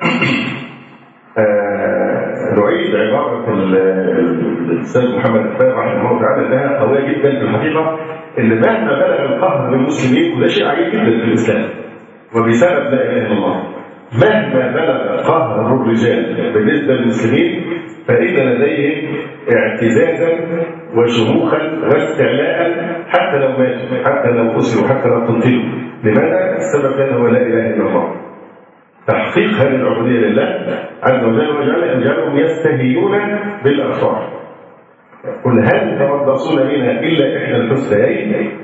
نعيد عبارة الأستاذ محمد الفارع رحمه الله تعالى أنها قوية جدا في الحقيقة، إن مهما بلغ القهر بالمسلمين وده شيء عجيب جدا في الإسلام وبسبب لا إله إلا الله، مهما بلغ قهر الرجال بالنسبة للمسلمين فإن لديهم اعتزازا وشموخا واستعلاء حتى لو ماتوا، حتى لو أسروا، حتى لو قتلوا. لماذا؟ السبب كان هو لا إله إلا الله. تحقيق هذه العبودية لله عز وجل وجعلهم يستهينون بالأبصار. قل هل تربصون بنا إلا إحدى الحسنيين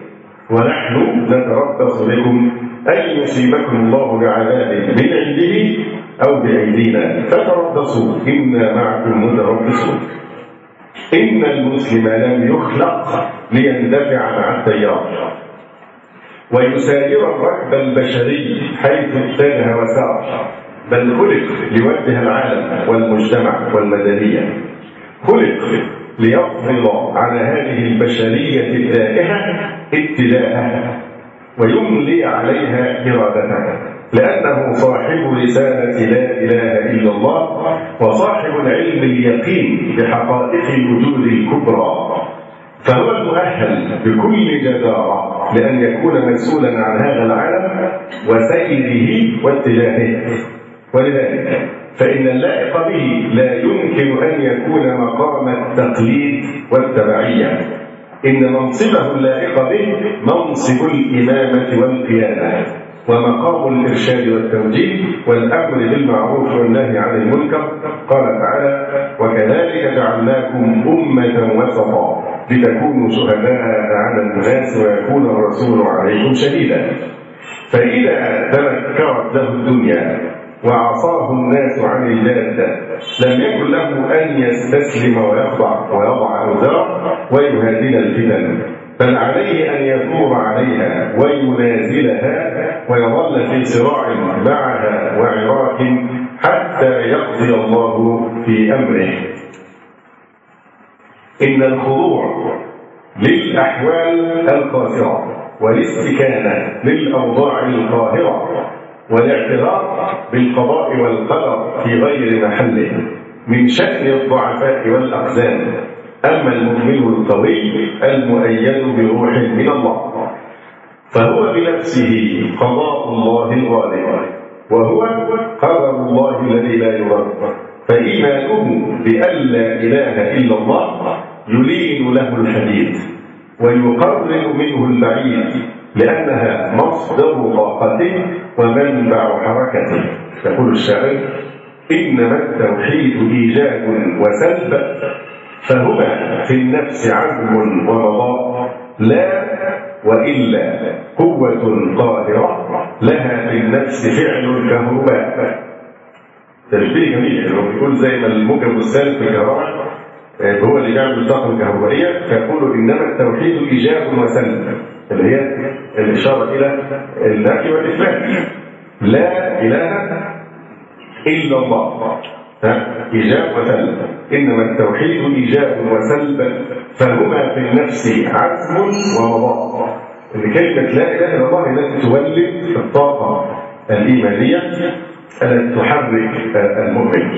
ونحن نتربص بكم أن يصيبكم الله بعذاب من عنده أو بأيدينا فتربصوا إنا معكم متربصون. إن المسلم لم يخلق ليندفع مع التيار ويساير الركب البشري حيث اتجه وسار، بل خلق ليوجه العالم والمجتمع والمدنية، خلق ليفرض على هذه البشرية التائهة اتجاهها ويملي عليها إرادتها، لأنه صاحب رسالة لا إله إلا الله وصاحب العلم اليقين بحقائق الوجود الكبرى، فهو المؤهل بكل جدارة لأن يكون مسؤولا عن هذا العالم وسيره واتجاهه. ولذلك فإن اللائق به لا يمكن أن يكون مقام التقليد والتبعية، إن منصبه اللائق به منصب الإمامة والقيادة ومقام الإرشاد والتوجيه والأمر بالمعروف والنهي عن المنكر. قال تعالى: وكذلك جعلناكم أمة وسطا لتكونوا شهداء على الناس ويكون الرسول عليكم شهيدا. فإذا تنكرت له الدنيا وعصاه الناس عن الجادة لم يكن له أن يستسلم ويخضع ويضع أوزاره ويهادن الفتن، بل عليه أن يثور عليها وينازلها ويظل في صراع معها وعراك حتى يقضي الله في أمره. إن الخضوع للأحوال القاسرة والاستكانة للأوضاع القاهرة والاعتراف بالقضاء والقدر في غير محله من شأن الضعفاء والأقزام. أما المؤمن القوي المؤيد بروح من الله فهو بنفسه قضاء الله الغالب وهو قدر الله الذي لا يرد، فإيمانه بأن لا إله إلا الله يلين له الحديد ويقرب منه البعيد، لأنها مصدر طاقته ومنبع حركته. يقول الشاعر: إنما التوحيد إيجاد وسلب، فهما في النفس عزم ومضاء، لا وإلا قوة قاهرة لها في النفس فعل كهرباء. تشبيه جميل، هو بيقول زي ما الموجب والسالب في الكهرباء هو اللي بيعمل الطاقة الكهربائية، فيقول إنما التوحيد إيجاب وسلب، اللي هي الإشارة إلى النفي والإثبات. لا إله إلا الله، إيجاب وسلب. إنما التوحيد إيجاب وسلب، فهما في النفس عزم ومضاء. إن كلمة لا إله إلا الله التي تولد الطاقة الإيمانية التي تحرك المؤمن.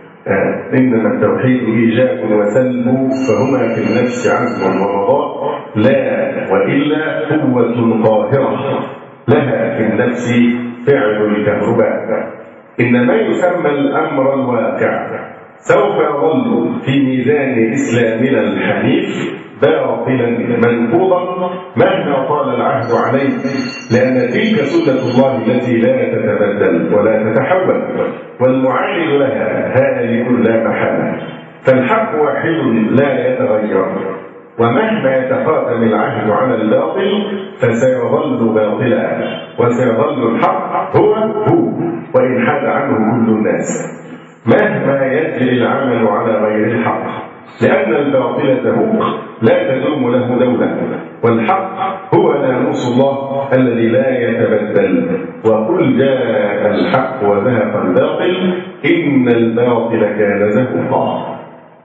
إنما التوحيد إيجاب وسلب، فهما في النفس عزم ومضاء، لا وإلا قوة قاهرة لها في النفس فعل الكهرباء. إن ما يسمى الأمر الواقع سوف يظل في ميزان إسلامنا الحنيف باطلا منقوضا مهما طال العهد عليه، لأن تلك سنة الله التي لا تتبدل ولا تتحول، والمعاند لها هالك لا محالة. فالحق واحد لا يتغير، ومهما يتقادم العهد على الباطل فسيظل باطلا، وسيظل الحق هو وإن حاد عنه كل الناس، مهما يجري العمل على غير الحق، لأن الباطل زهوق لا تدوم له دولة، والحق هو ناموس الله الذي لا يتبدل. وقل جاء الحق وزهق الباطل إن الباطل كان زهوقا.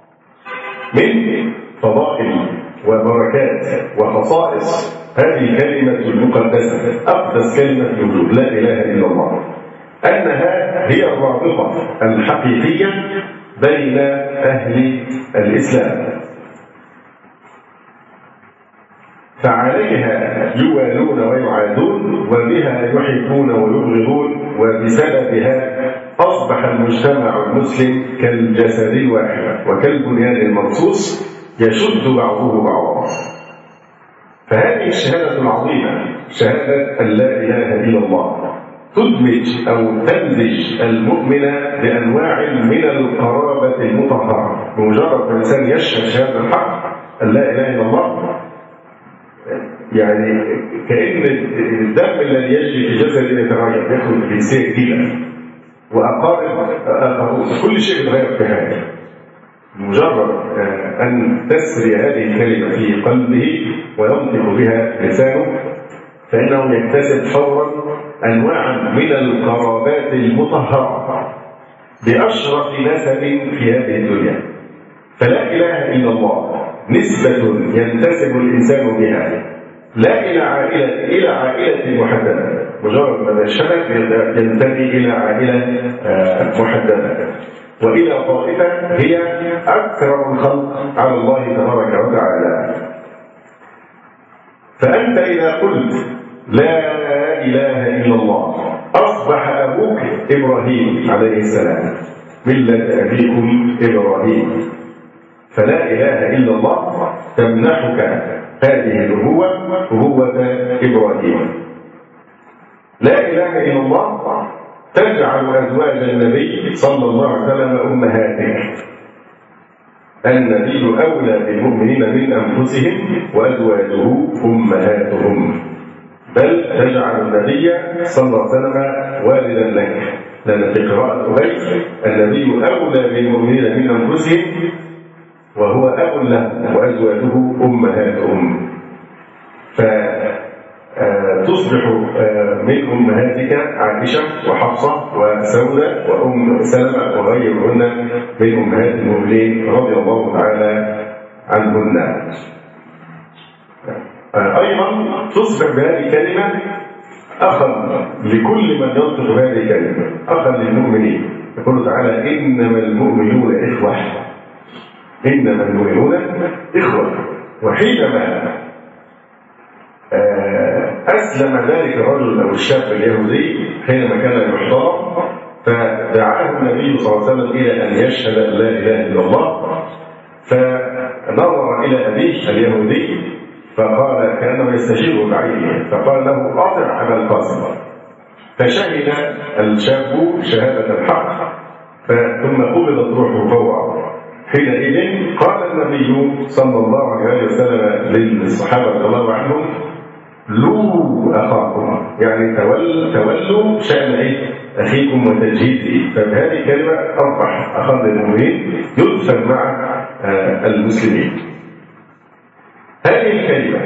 من فضائل وبركات وخصائص هذه الكلمة المقدسة، أقدس كلمة في الوجود، لا إله إلا الله، أنها هي الرابطة الحقيقية بين أهل الإسلام، فعليها يوالون ويعادون، وبها يحبون ويبغضون، وبسببها أصبح المجتمع المسلم كالجسد الواحد وكالبنيان المرصوص يشد بعضه بعضا. فهذه الشهادة العظيمة، شهادة أن لا إله إلا الله، تدمج أو تمزج المؤمن بأنواع من القرابة المطهرة. بمجرد ما الإنسان يشهد شهادة الحق أن لا إله إلا الله يعني كأن الدم الذي يجري في جسده يتغير، يدخل جنسية جديدة وأقارب آخرون، كل شيء يتغير في حياته. مجرد أن تسري هذه الكلمة في قلبه وينطق بها لسانه فإنه يكتسب فورا أنواعا من القرابات المطهرة بأشرف نسب في هذه الدنيا. فلا إله إلا الله نسبة ينتسب الإنسان بها لا إلى عائلة محددة، مجرد ما تشهد ينتمي إلى عائلة محددة وإلى طائفة هي أكرم الخلق على الله تبارك وتعالى. فأنت إذا قلت لا إله إلا الله أصبح أبوك إبراهيم عليه السلام ملة أبيكم إبراهيم، فلا إله إلا الله تمنحك هذه الأبوة أبوة إبراهيم. لا إله إلا الله تجعل أزواج النبي صلى الله عليه وسلم أمهاتك. النبي أولى بالمؤمنين من أنفسهم وأزواجه أمهاتهم، بل تجعل النبي صلى الله عليه وسلم والدا لك، لأن في قراءة أبي النبي أولى بالمؤمنين من أنفسهم وهو أب له وأزواجه أمهاتهم. فتصبح من أمهاتك عائشة وحفصة وسودة وأم سلمة وغيرهن من أمهات المؤمنين رضي الله تعالى عنهن. أيضا تصبح بهذه الكلمة أخا لكل من ينطق بهذه الكلمة، أخا للمؤمنين. يقول تعالى إنما المؤمنون إخوة، إنما المؤمنون إخوة. وحينما أسلم ذلك الرجل أو الشاب اليهودي حينما كان يحتضر، فدعاه النبي صلى الله عليه وسلم إلى أن يشهد أن لا إله إلا الله، فنظر إلى أبيه اليهودي فقال كأنه يستجيب بعينه، فقال له أطع أبا القاسم. فشهد الشاب شهادة الحق ثم قبضت روحه فورا. حينئذ قال النبي صلى الله عليه وسلم للصحابة رضي الله عنهم لو أخاكم، يعني تولوا شأن أخيكم وتجهيزه. فبهذه الكلمة أصبح أخا للمؤمنين يدفن مع المسلمين. هذه الكلمة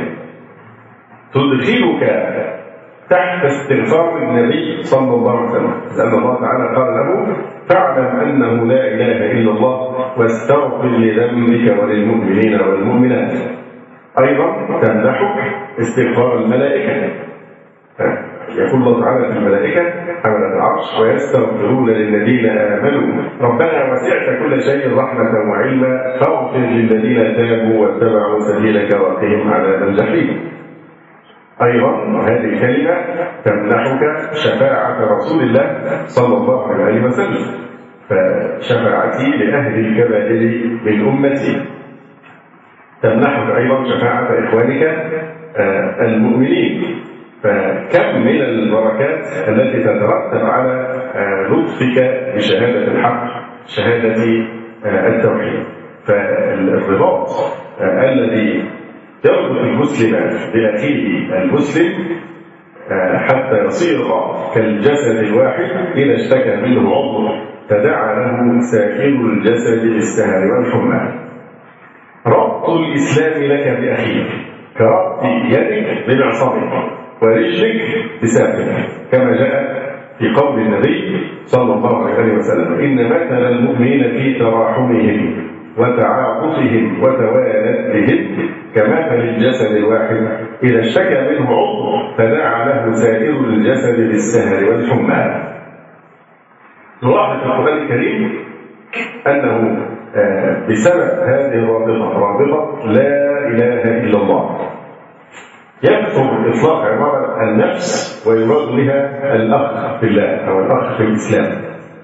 تدخلك تحت استغفار النبي صلى الله عليه وسلم، لأن الله تعالى قال له فاعلم أنه لا إله إلا الله واستغفر لذنبك وللمؤمنين والمؤمنات. أيضا تمنحك استغفار الملائكة، يقول الله تعالى في الملائكة حملة العرش ويستغفرون للذين آمنوا ربنا وسعت كل شيء رحمة وعلما فاغفر للذين تابوا واتبعوا سبيلك وقهم عذاب الجحيم. أيضا هذه الكلمة تمنحك شفاعة رسول الله صلى الله عليه وسلم، فشفاعتي لأهل الكبائر من أمتي. تمنحك أيضا شفاعة إخوانك المؤمنين. فكم من البركات التي تترتب على لطفك بشهادة الحق، شهادة التوحيد. فالرباط الذي يربط المسلم بأخيه المسلم حتى يصير كالجسد الواحد إذا اشتكى منه عضو تداعى له سائر الجسد بالسهر والحمى. ربط الإسلام لك بأخيك كربط يدك بمعصمك ورجلك بساقك، كما جاء في قول النبي صلى الله عليه وسلم إن مثل المؤمنين في تراحمهم وتعاطفهم وتوالدهم كمثل الجسد الواحد إذا اشتكى منه عضو تداعى له سائر الجسد بالسهر والحمى. نلاحظ في القرآن الكريم أنه بسبب هذه الرابطة، رابطة لا إله إلا الله، يكثر إطلاق عبارة النفس ويراد بها الأخ في الله أو الأخ في الإسلام.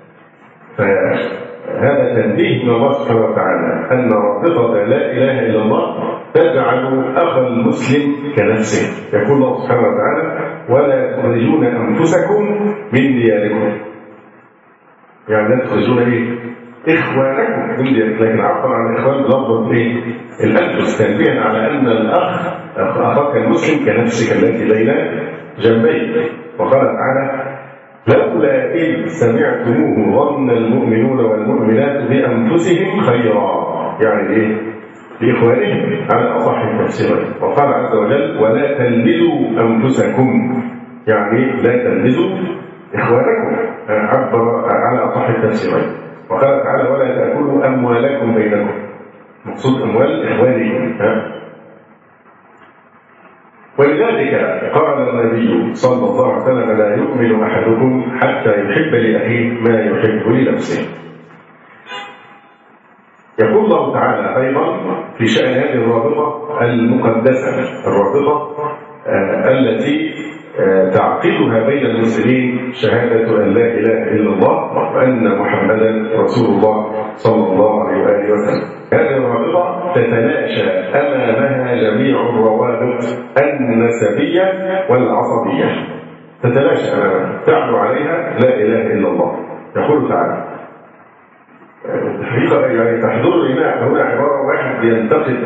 فهذا تنبيه من الله سبحانه وتعالى أن رابطة لا إله إلا الله تجعل أخا المسلم كنفسه. يقول الله سبحانه وتعالى ولا تخرجون أنفسكم من دياركم، يعني لا تخرجون إخوانكم، لكن عبر عن الإخوان بلفظ إيه؟ الأنفس، تنبيها على أن الأخ أخاك المسلم كنفسك التي بين جنبيك. وقال تعالى: لولا إذ سمعتموه ظن المؤمنون والمؤمنات بأنفسهم خيرا، يعني إيه؟ لإخوانهم على أصح التفسيرين. وقال عز وجل: ولا تلمزوا أنفسكم، يعني لا تلمزوا إخوانكم، عبر على أصح التفسيرين. وقال تعالى: ولا تأكلوا أموالكم بينكم، مقصود أموال إخوانكم. ولذلك قال النبي صلى الله عليه وسلم: لا يؤمن أحدكم حتى يحب لأخيه ما يحب لنفسه. يقول الله تعالى أيضا في شأن هذه الرابطة المقدسة، الرابطة التي تعقدها بين المسلمين شهادة أن لا إله إلا الله وأن محمدا رسول الله صلى الله عليه وآله وسلم. هذه الرابطة تتلاشى أمامها جميع الروابط النسبية والعصبية، تتلاشى أمامها، تعلو عليها لا إله إلا الله. يقول تعالى: الحقيقة يعني تحضر لنا هنا عبارة واحد بينتقد،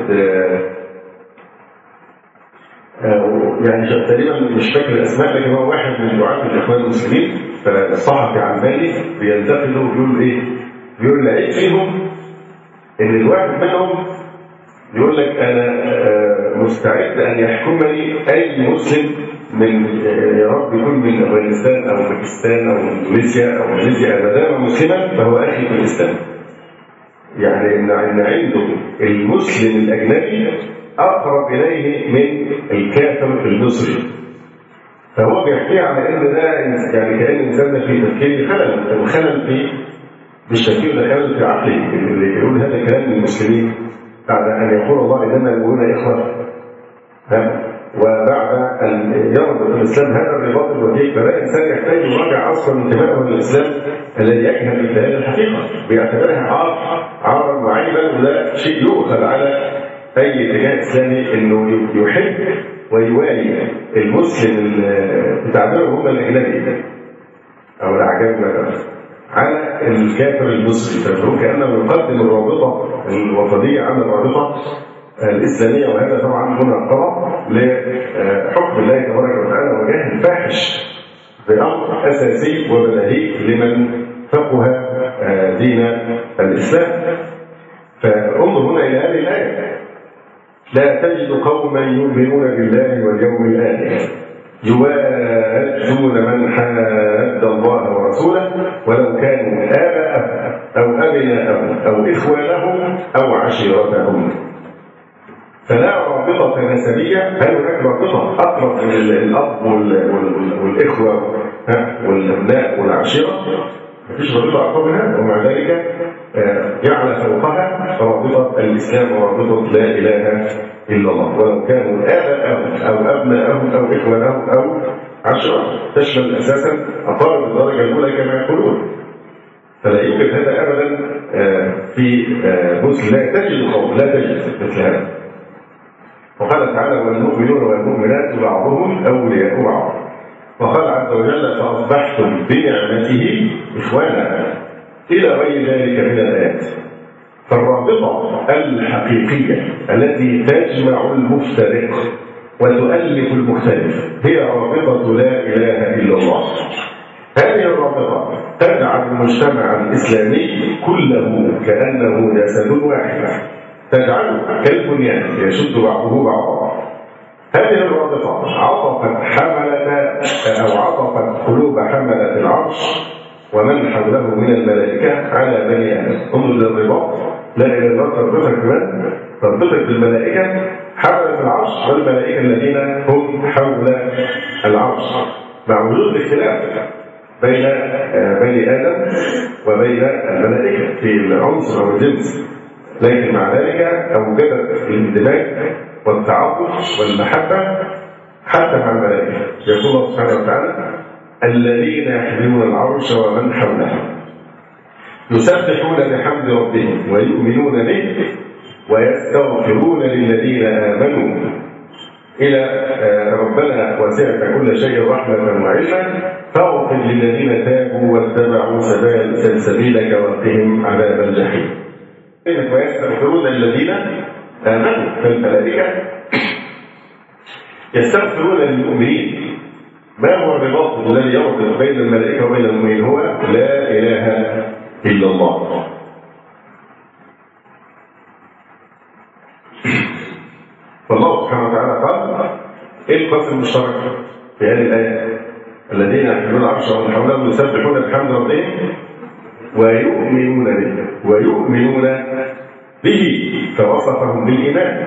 يعني تقريبا مش فاكر الاسماء، لكن هو واحد من دعاة الاخوان المسلمين، فالصحفي علماني بينتقده ويقول ايه؟ بيقول العيب فيهم ان الواحد منهم يقول لك انا مستعد ان يحكمني اي مسلم من، يا رب يكون من افغانستان او باكستان او اندونيسيا او ماليزيا، ما دام مسلما فهو اخي في الاسلام. يعني ان عنده المسلم الاجنبي أقرب إليه من الكافر المصري، فهو بيحكي على إن ده يعني كأن الإنسان ده في تفكير خلل، وخلل في مش تفكير، ده خلل في عقله. اللي يقول هذا الكلام للمسلمين بعد أن يقول الله إننا المؤمنون إخوة، وبعد أن يربط الإسلام هذا الرباط الوثيق، فلا إنسان يحتاج يراجع أصلا انتمائه للإسلام الذي يجهل بهذه الحقيقة، بيعتبرها عارا وعيبا، وده شيء يؤخذ على أي اتجاه إسلامي إنه يحب ويوالي المسلم بتعبيره هم الأجنبي أو الأعجاب مثلا على الكافر المصري، فهو كأنه يقدم الرابطة الوطنية على الرابطة الإسلامية. وهذا طبعا مناقضة لحكم الله تبارك وتعالى وجهل فاحش بأمر أساسي وبديهي لمن فقه دين الإسلام. فانظر هنا إلى هذه الآية: لا تجد قوما يؤمنون بالله واليوم الآخر يوادون من حاد الله ورسوله ولو كانوا آباءهم أو أبناءهم أو إخوانهم أو عشيرتهم. فلا رابطة نسبية، هل هناك رابطة أقرب من الأب والإخوة والأبناء والعشيرة؟ مفيش رابطة أقرب منها، ومع ذلك يعلى فوقها رابطة الإسلام ورابطة لا إله إلا الله، ولو كانوا آباءهم أو أبناءهم أو إخوانهم أو عشرة، تشمل أساسا أقارب الدرجة الأولى كما يقولون. فلا يوجد هذا أبدا في مسلم، لا تجد قوم، لا تجد مثل هذا. وقال تعالى: والمؤمنون والمؤمنات بعضهم أولياء بعض. وقال عز وجل: فأصبحتم بنعمته إخوانا، إلى غير ذلك من الآيات. فالرابطة الحقيقية التي تجمع المفترق وتؤلف المختلف هي رابطة لا إله إلا الله. هذه الرابطة تجعل المجتمع الإسلامي كله كأنه جسد واحد، تجعله كالبنيان يشد بعضه بعضا. هذه الرابطة عطفت قلوب حملة العرش ومن حوله من الملائكة على بني آدم. انظر للرباط، لا إله إلا الله تربطك كمان، تربطك بالملائكة حملة العرش والملائكة الذين هم حول العرش، مع وجود الاختلاف بين بني آدم وبين الملائكة في العنصر أو الجنس، لكن مع ذلك أوجدت الاندماج والتعاطف والمحبة حتى مع الملائكة. يقول الله سبحانه وتعالى: الذين يحملون العرش ومن حوله يسبحون بحمد ربهم ويؤمنون به ويستغفرون للذين آمنوا إلى ربنا وسعت كل شيء رحمة وعلما فاغفر للذين تابوا واتبعوا سبيلك وقهم عذاب الجحيم. ويستغفرون الذين آمنوا، فالملائكة يستغفرون للمؤمنين. ما هو الرباط الذي يربط بين الملائكة وبين المؤمنين؟ هو لا إله إلا الله. فالله سبحانه وتعالى قال ايه القسم المشترك في هذه الآية؟ الذين يحملون العرش ومن حوله يسبحون بحمد ربهم ويؤمنون به فوصفهم بالإيمان،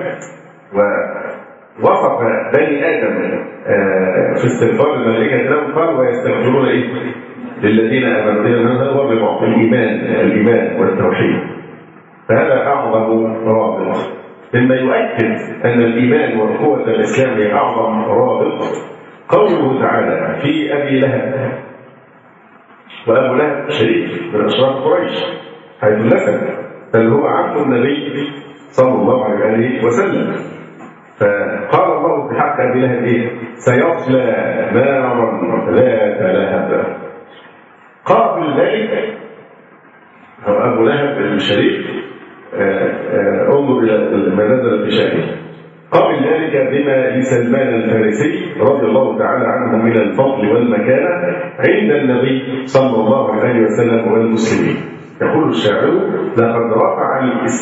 ووصف بني آدم في استغفار الملائكة لهم قال ويستغفرون إيه؟ للذين آمنوا. هذا هو الرباط، الإيمان والتوحيد. فهذا أعظم رابط مما يؤكد أن الإيمان وقوة الإسلام هي أعظم رابط قوله تعالى في أبي لهب، وأبو لهب شريك من أشراف قريش حيث النسب، بل هو عم النبي صلى الله عليه وسلم. فقال الله في حق أبي لهب إيه؟ سيصلى نارا ذات لهب. قابل ذلك أبو لهب الشريف انظر إلى ما نزل في شأنه. قبل ذلك بما لسلمان الفارسي رضي الله تعالى عنه من الفضل والمكانة عند النبي صلى الله عليه وسلم والمسلمين. يقول الشاعر لقد رفع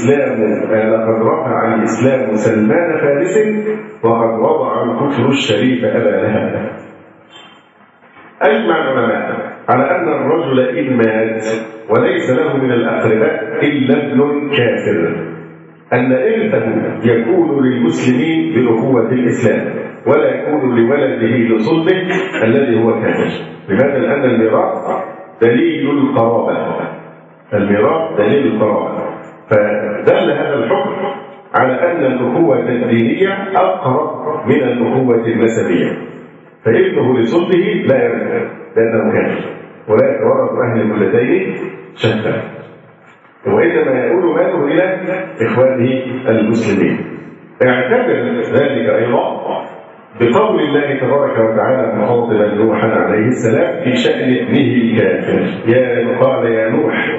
الإسلام سلمان فارس وقد وضع الكفر الشريف أبا لهب. أجمع العلماء على أن الرجل إن مات وليس له من الأقرباء إلا ابن كافر أن إرثه يكون للمسلمين بأخوة الإسلام ولا يكون لولده لصلبه الذي هو كافر. لماذا؟ لأن الميراث دليل القرابة. فدل هذا الحكم على أن الأخوة الدينية أقرب من الأخوة النسبية. فابنه لصلبه لا يرث لأنه كافر ولا يتورث أهل الولدين شتى، وإنما يقول ماله إلى إخوانه المسلمين. اعتبر ذلك أيضا بقول الله تبارك وتعالى مخاطبا نوحا عليه السلام في شأن ابنه الكافر. قال يا نوح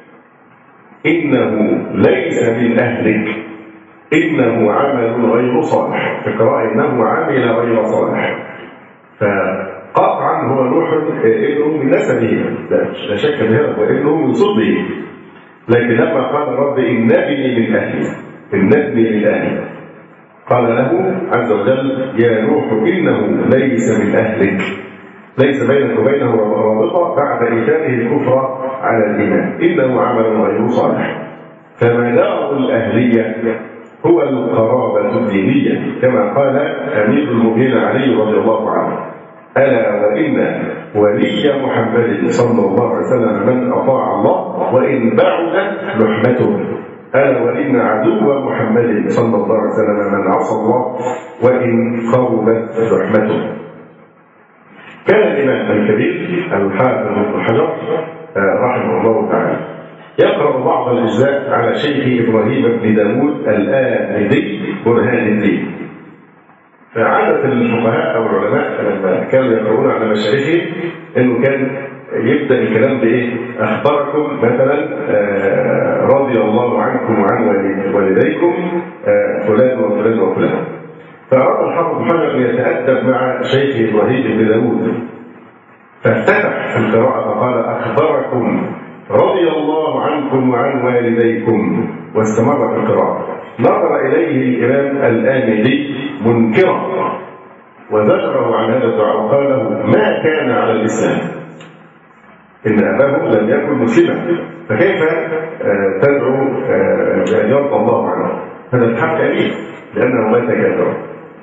إنه ليس من أهلك إنه عمل غير صالح. في قراءة إنه عمل غير صالح. فقطعا هو نوح ابنه من نسبه لا شك في هذا وابنه من صلبه، لكن لما قال رب إن ابني من أهلي قال له عز وجل يا نوح إنه ليس من أهلك، ليس بينك وبينه رابطة بعد إيجاده الكفر على الإيمان، إنه عمل غير صالح. فمدار الأهلية هو القرابة الدينية كما قال أمير المؤمنين علي رضي الله عنه ألا وإن ولي محمد صلى الله عليه وسلم من أطاع الله وإن بعدت لحمته، ألا وإن عدو محمد صلى الله عليه وسلم من عصى الله وإن قربت لحمته. كان الإمام الكبير الحافظ ابن حجر رحمه الله تعالى يقرأ بعض الأجزاء على شيخ إبراهيم بن داود الآمدي برهان الدين. فعادة الفقهاء أو العلماء لما كانوا يقرؤون على مشايخهم إنه كان يبدأ الكلام بإيه؟ أخبركم مثلا رضي الله عنكم وعن والديكم فلان وفلان وفلان. فأراد الحافظ بن حجر أن يتأدب مع شيخ إبراهيم بن داود فافتتح في القراءة فقال أخبركم رضي الله عنكم وعن والديكم واستمر في القراءة. نظر إليه الإمام الآمدي منكرا وذكره عن هذا الدعاء وقال له ما كان على الإسلام إن أباه لم يكن مسلما فكيف تدعو بأن يرضى الله عنه؟ هذا الحق أبيه لأنه مات كافرا.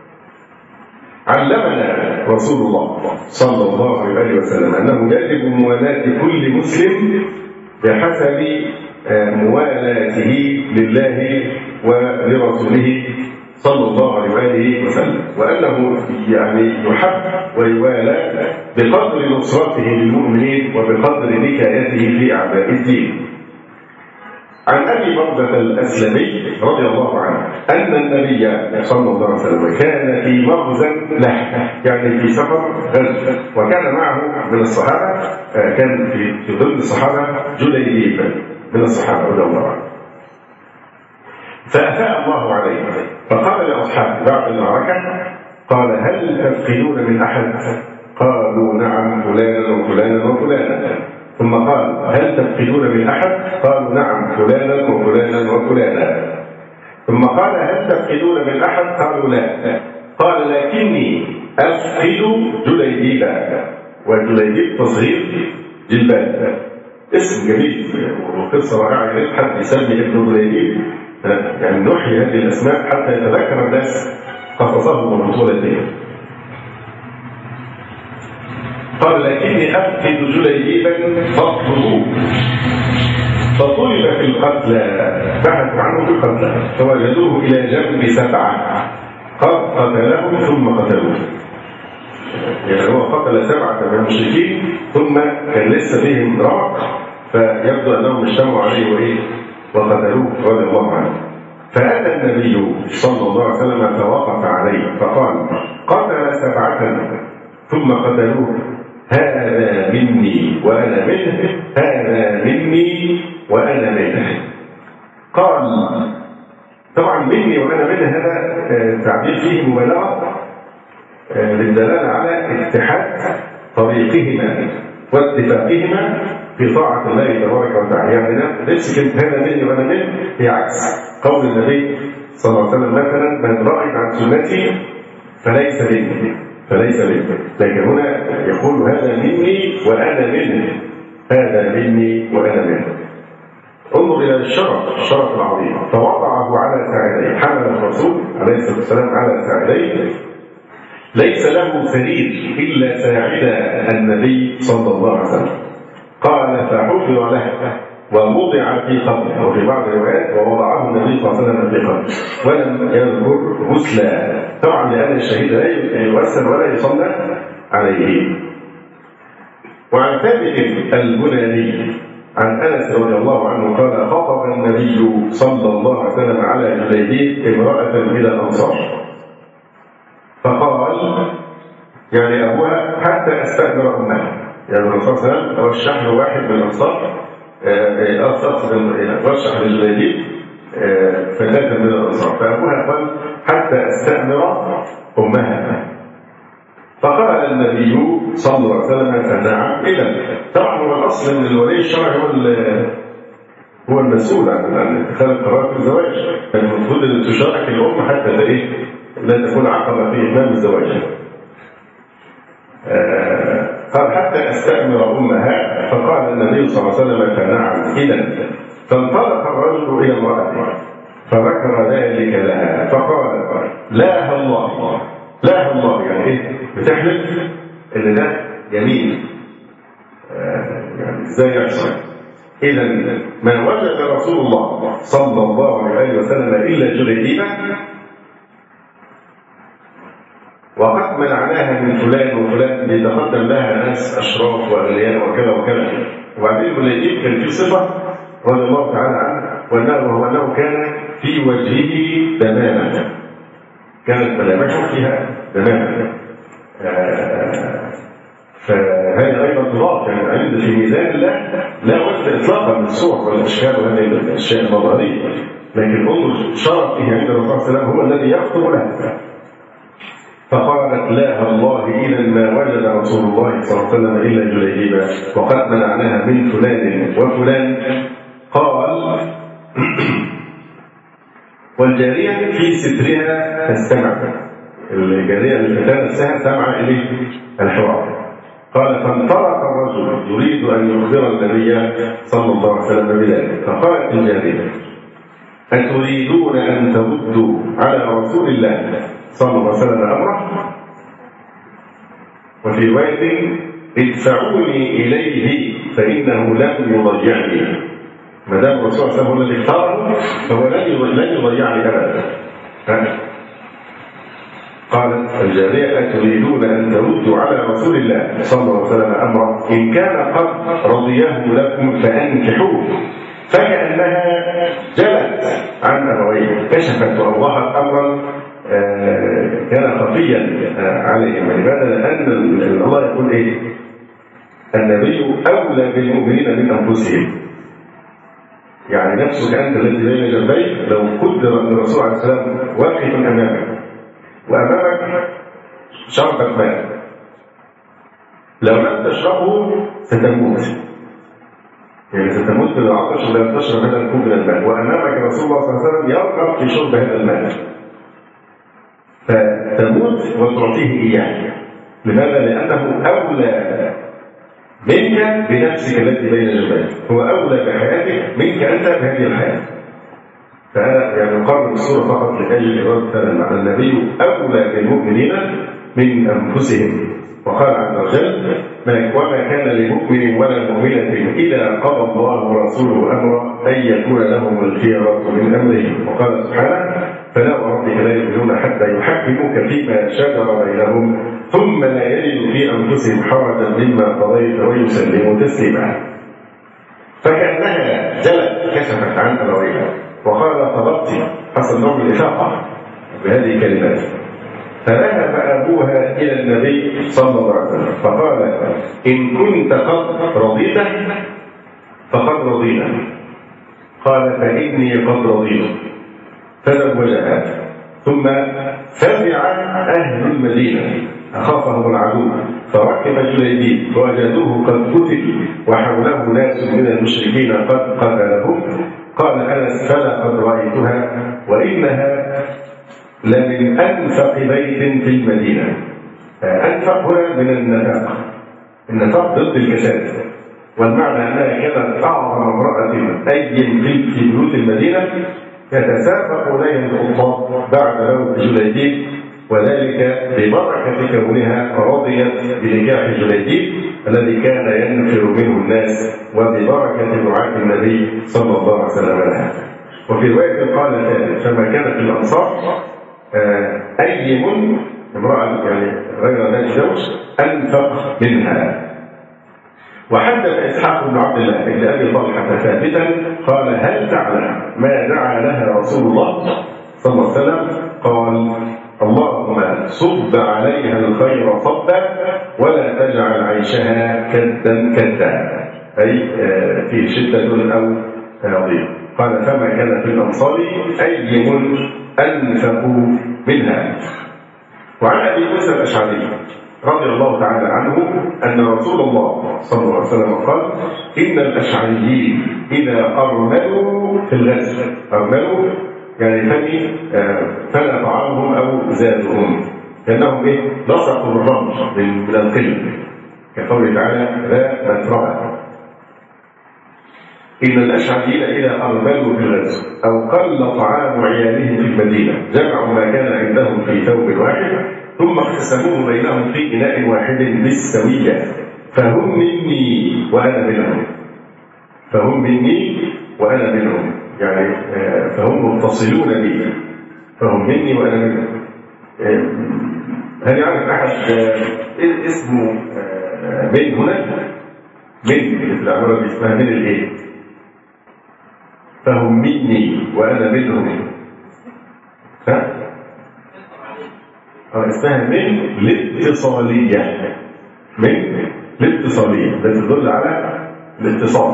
علمنا رسول الله صلى الله عليه وسلم أنه يجب موالاة كل مسلم بحسب موالاته لله ولرسوله صلى الله عليه وسلم، وأنه يحب ويوالى بقدر نصرته للمؤمنين وبقدر نكايته في أعداء الدين. عن أبي برزة الأسلمي رضي الله عنه أن النبي صلى الله عليه وسلم كان في مغزى له، يعني في سفر غزو، وكان معه من الصحابة، كان في ضمن الصحابة جليبيب من الصحابة رضي الله عنه. فأفاء الله عليه فقال لأصحابه بعد المعركة، قال هل تفقدون من أحد؟ قالوا نعم فلانا وفلانا وفلانا. ثم قال هل تفقدون من أحد؟ قالوا نعم فلانا وفلانا وفلانا. ثم قال هل تفقدون من أحد؟ قالوا لا. قال لكني أفقد جليبيبا، وجليبيب تصغير جلباب، اسم جميل وقصة رائعة. يريد حد يسمي ابن جليبيب، يعني نحيي هذه الأسماء حتى يتذكر الناس قصصهم وبطولتهم. قال لكني أفقد جليبيبا فاطلبوه، فطلب في القتلى، بحثوا عنه في القتلى فوجدوه إلى جنب 7 قد قتلهم ثم قتلوه. يعني هو قتل 7 من المشركين ثم كان لسه بهم رمق، فيبدو أنهم اجتمعوا عليه وقتلوه رضي الله عنه. فأتى النبي صلى الله عليه وسلم فوقف عليه فقال قتل 7 ثم قتلوه، هذا مني وأنا منه، هذا مني وأنا منه. قال طبعا مني وأنا منه هذا تعبير فيه مبالغة للدلالة على اتحاد طريقهما واتفاقهما في طاعة الله تبارك وتعالى. يعني ليس كلمة هذا مني وأنا منه هي عكس قول النبي صلى الله عليه وسلم مثلا من رغب عن سنتي فليس مني، لكن هنا يقول هذا مني وأنا منه، هذا مني وأنا منه. انظر إلى الشرف العظيم، فوضعه على ساعديه، حمل الرسول عليه الصلاة والسلام على ساعديه، ليس له سرير إلا ساعد النبي صلى الله عليه وسلم. قال فحفر له ووضع في قبره، وفي بعض الروايات ووضعه النبي صلى الله عليه وسلم في قبره ولم يذكر غسلا، طبعا لأن الشهيد لا يغسل ولا يصلى عليه. وعن ثابت البناني عن أنس رضي الله عنه قال خطب النبي صلى الله عليه وسلم على جليبيب امرأة من الأنصار فقال يعني أبوها حتى أستأجر أمها، يعني الرسول صلى الله عليه وسلم رشح له واحد من الأنصار، رشح لجليبيب فتاة من الأنصار، فأبوها قال حتى أستأمر أمها. فقال النبي صلى الله عليه وسلم فنعم إذا. طبعا هو الأصل أن الولي الشرعي هو المسؤول عن اتخاذ القرار في الزواج، المفروض أن تشارك الأم حتى لا تكون عقبة في إتمام الزواج. قال حتى أستأمر أمها، فقال النبي صلى الله عليه وسلم فنعم إذا. فانطلق الرجل إلى امرأته فذكر ذلك لها فقال لا الله، لا الله، يعني إيه؟ بتحلف إن ده يمين، يعني إزاي يحصل؟ إذا ما وجد رسول الله صلى الله عليه وسلم إلا جليبيبا وقد منعناها من فلان وفلان، يتقدم لها ناس أشراف وأغنياء وكذا وكذا. وبعدين جليبيب كان في صفة رضي الله تعالى عنه وهو أنه كان في وجهه دمامة، كانت ملامحه فيها دمامة، فهذا أيضا تضاف يعني عند في ميزان الله لا وجد إطلاقا من الصور والأشكال وهذه الأشياء النظرية، لكن انظر شرفه عند الرسول صلى الله عليه وسلم هو الذي يخطب له. فقالت لا الله إذا ما وجد رسول الله صلى الله عليه وسلم إلا جليبيبا وقد منعناها من فلان وفلان. قال والجارية في سترها تستمع، الجارية الفتاة نفسها سمع إليه الحوار. قال فانطلق الرجل يريد أن يخبر النبي صلى الله عليه وسلم بذلك، فقالت الجارية أتريدون أن تردوا على رسول الله صلى الله عليه وسلم أمره؟ وفي رواية ادفعوني إليه فإنه لم يضيعني، ما دام الرسول صلى الله عليه وسلم الذي اختاره فهو لن يضيعني أبدا. قالت الجارية أتريدون أن تردوا على رسول الله صلى الله عليه وسلم أمره؟ إن كان قد رضيه لكم فأنكحوه فكأنها جلت عن أبويه، كشفت وأوضحت أمرا كان خفيا عليهم. لماذا؟ لأن الله يقول إيه؟ النبي أولى بالمؤمنين من أنفسهم. يعني نفسك أنت الذي بين جنبيك لو قدر أن الرسول عليه السلام واقف أمامك وأمامك شربة ماء، لو لم تشربه ستموت، يعني ستموت من العطش ولم تشرب هذا الكوب من الماء، وأمامك رسول الله صلى الله عليه وسلم يرغب في شرب هذا الماء، فتموت وتعطيه إياه. لماذا؟ لأنه أولى منك بنفسك التي بين جنبيك، هو أولى بحياتك منك أنت بهذه الحياة. فأنا يعني أقرر الصورة فقط لأجل إرادة هذا المعنى. النبي أولى بالمؤمنين من أنفسهم. وقال عز وجل: وما كان لمؤمن ولا مؤمنة إذا قضى الله ورسوله أمرا أن يكون لهم الخيرة من أمرهم. وقال سبحانه: فلا وربك لا يؤمنون حتى يحكموك فيما شجر بينهم ثم لا يجدوا في أنفسهم حرجا مما قضيت ويسلموا تسليما. فكأنها جلت كشفت عن أبويها وقال: طلبت، حصل نوع من الإفاقة بهذه الكلمات. فذهب أبوها إلى النبي صلى الله عليه وسلم فقال: إن كنت قد رضيت فقد رضينا. قال: فإني قد رضيت. فزوجها. ثم فزع أهل المدينة، أخافهم العدو، فركب جليبيب فوجدوه قد قتل وحوله ناس من المشركين قد قتلهم. قال أنس: فلقد رأيتها وإنها لمن أنفق بيت في المدينة. أنفق هنا من النفاق، النفاق ضد الكساد، والمعنى أنها كانت أعظم امرأة أيم في بيوت المدينة، يتسابق إليها الخطاب بعد موت جليبيب، وذلك ببركة كونها رضيت بنكاح جليبيب الذي كان ينفر منه الناس، وببركة دعاء النبي صلى الله عليه وسلم لها. وفي رواية قال ثالث: فما كانت الأنصار أيم امرأة يعني غير ذات زوج أنفق منها. وحدث إسحاق بن عبد الله بن أبي طلحة ثابتا قال: هل تعلم ما دعا لها رسول الله صلى الله عليه وسلم؟ قال: اللهم صب عليها الخير صبا ولا تجعل عيشها كدا كدا، أي في شدة أو ضيق. قال: فما كان في الأنصار أيم أنفقوا منها. وعن أبي موسى الأشعري رضي الله تعالى عنه أن رسول الله صلى الله عليه وسلم قال: إن الأشعريين إذا أرملوا في الغزو، أرملوا يعني فنى طعامهم أو زادهم، كأنهم لصقوا الرمل من القلب، كقوله تعالى: لا متربة. إن الأشعريين إذا أرملوا في الغزو أو قل طعام عيالهم في المدينة جمعوا ما كان عندهم في ثوب واحد ثم اقتسموه بينهم في إناء واحد بالسوية، فهم مني وأنا منهم. فهم مني وأنا منهم، يعني فهم متصلون بي، فهم مني وأنا منهم. هل يعرف أحد اسمه من هنا؟ من العبارة اللي اسمها من الإيه؟ فهم مني وأنا منهم. اسمها من الاتصالية، من الاتصالية التي تدل على الاتصال.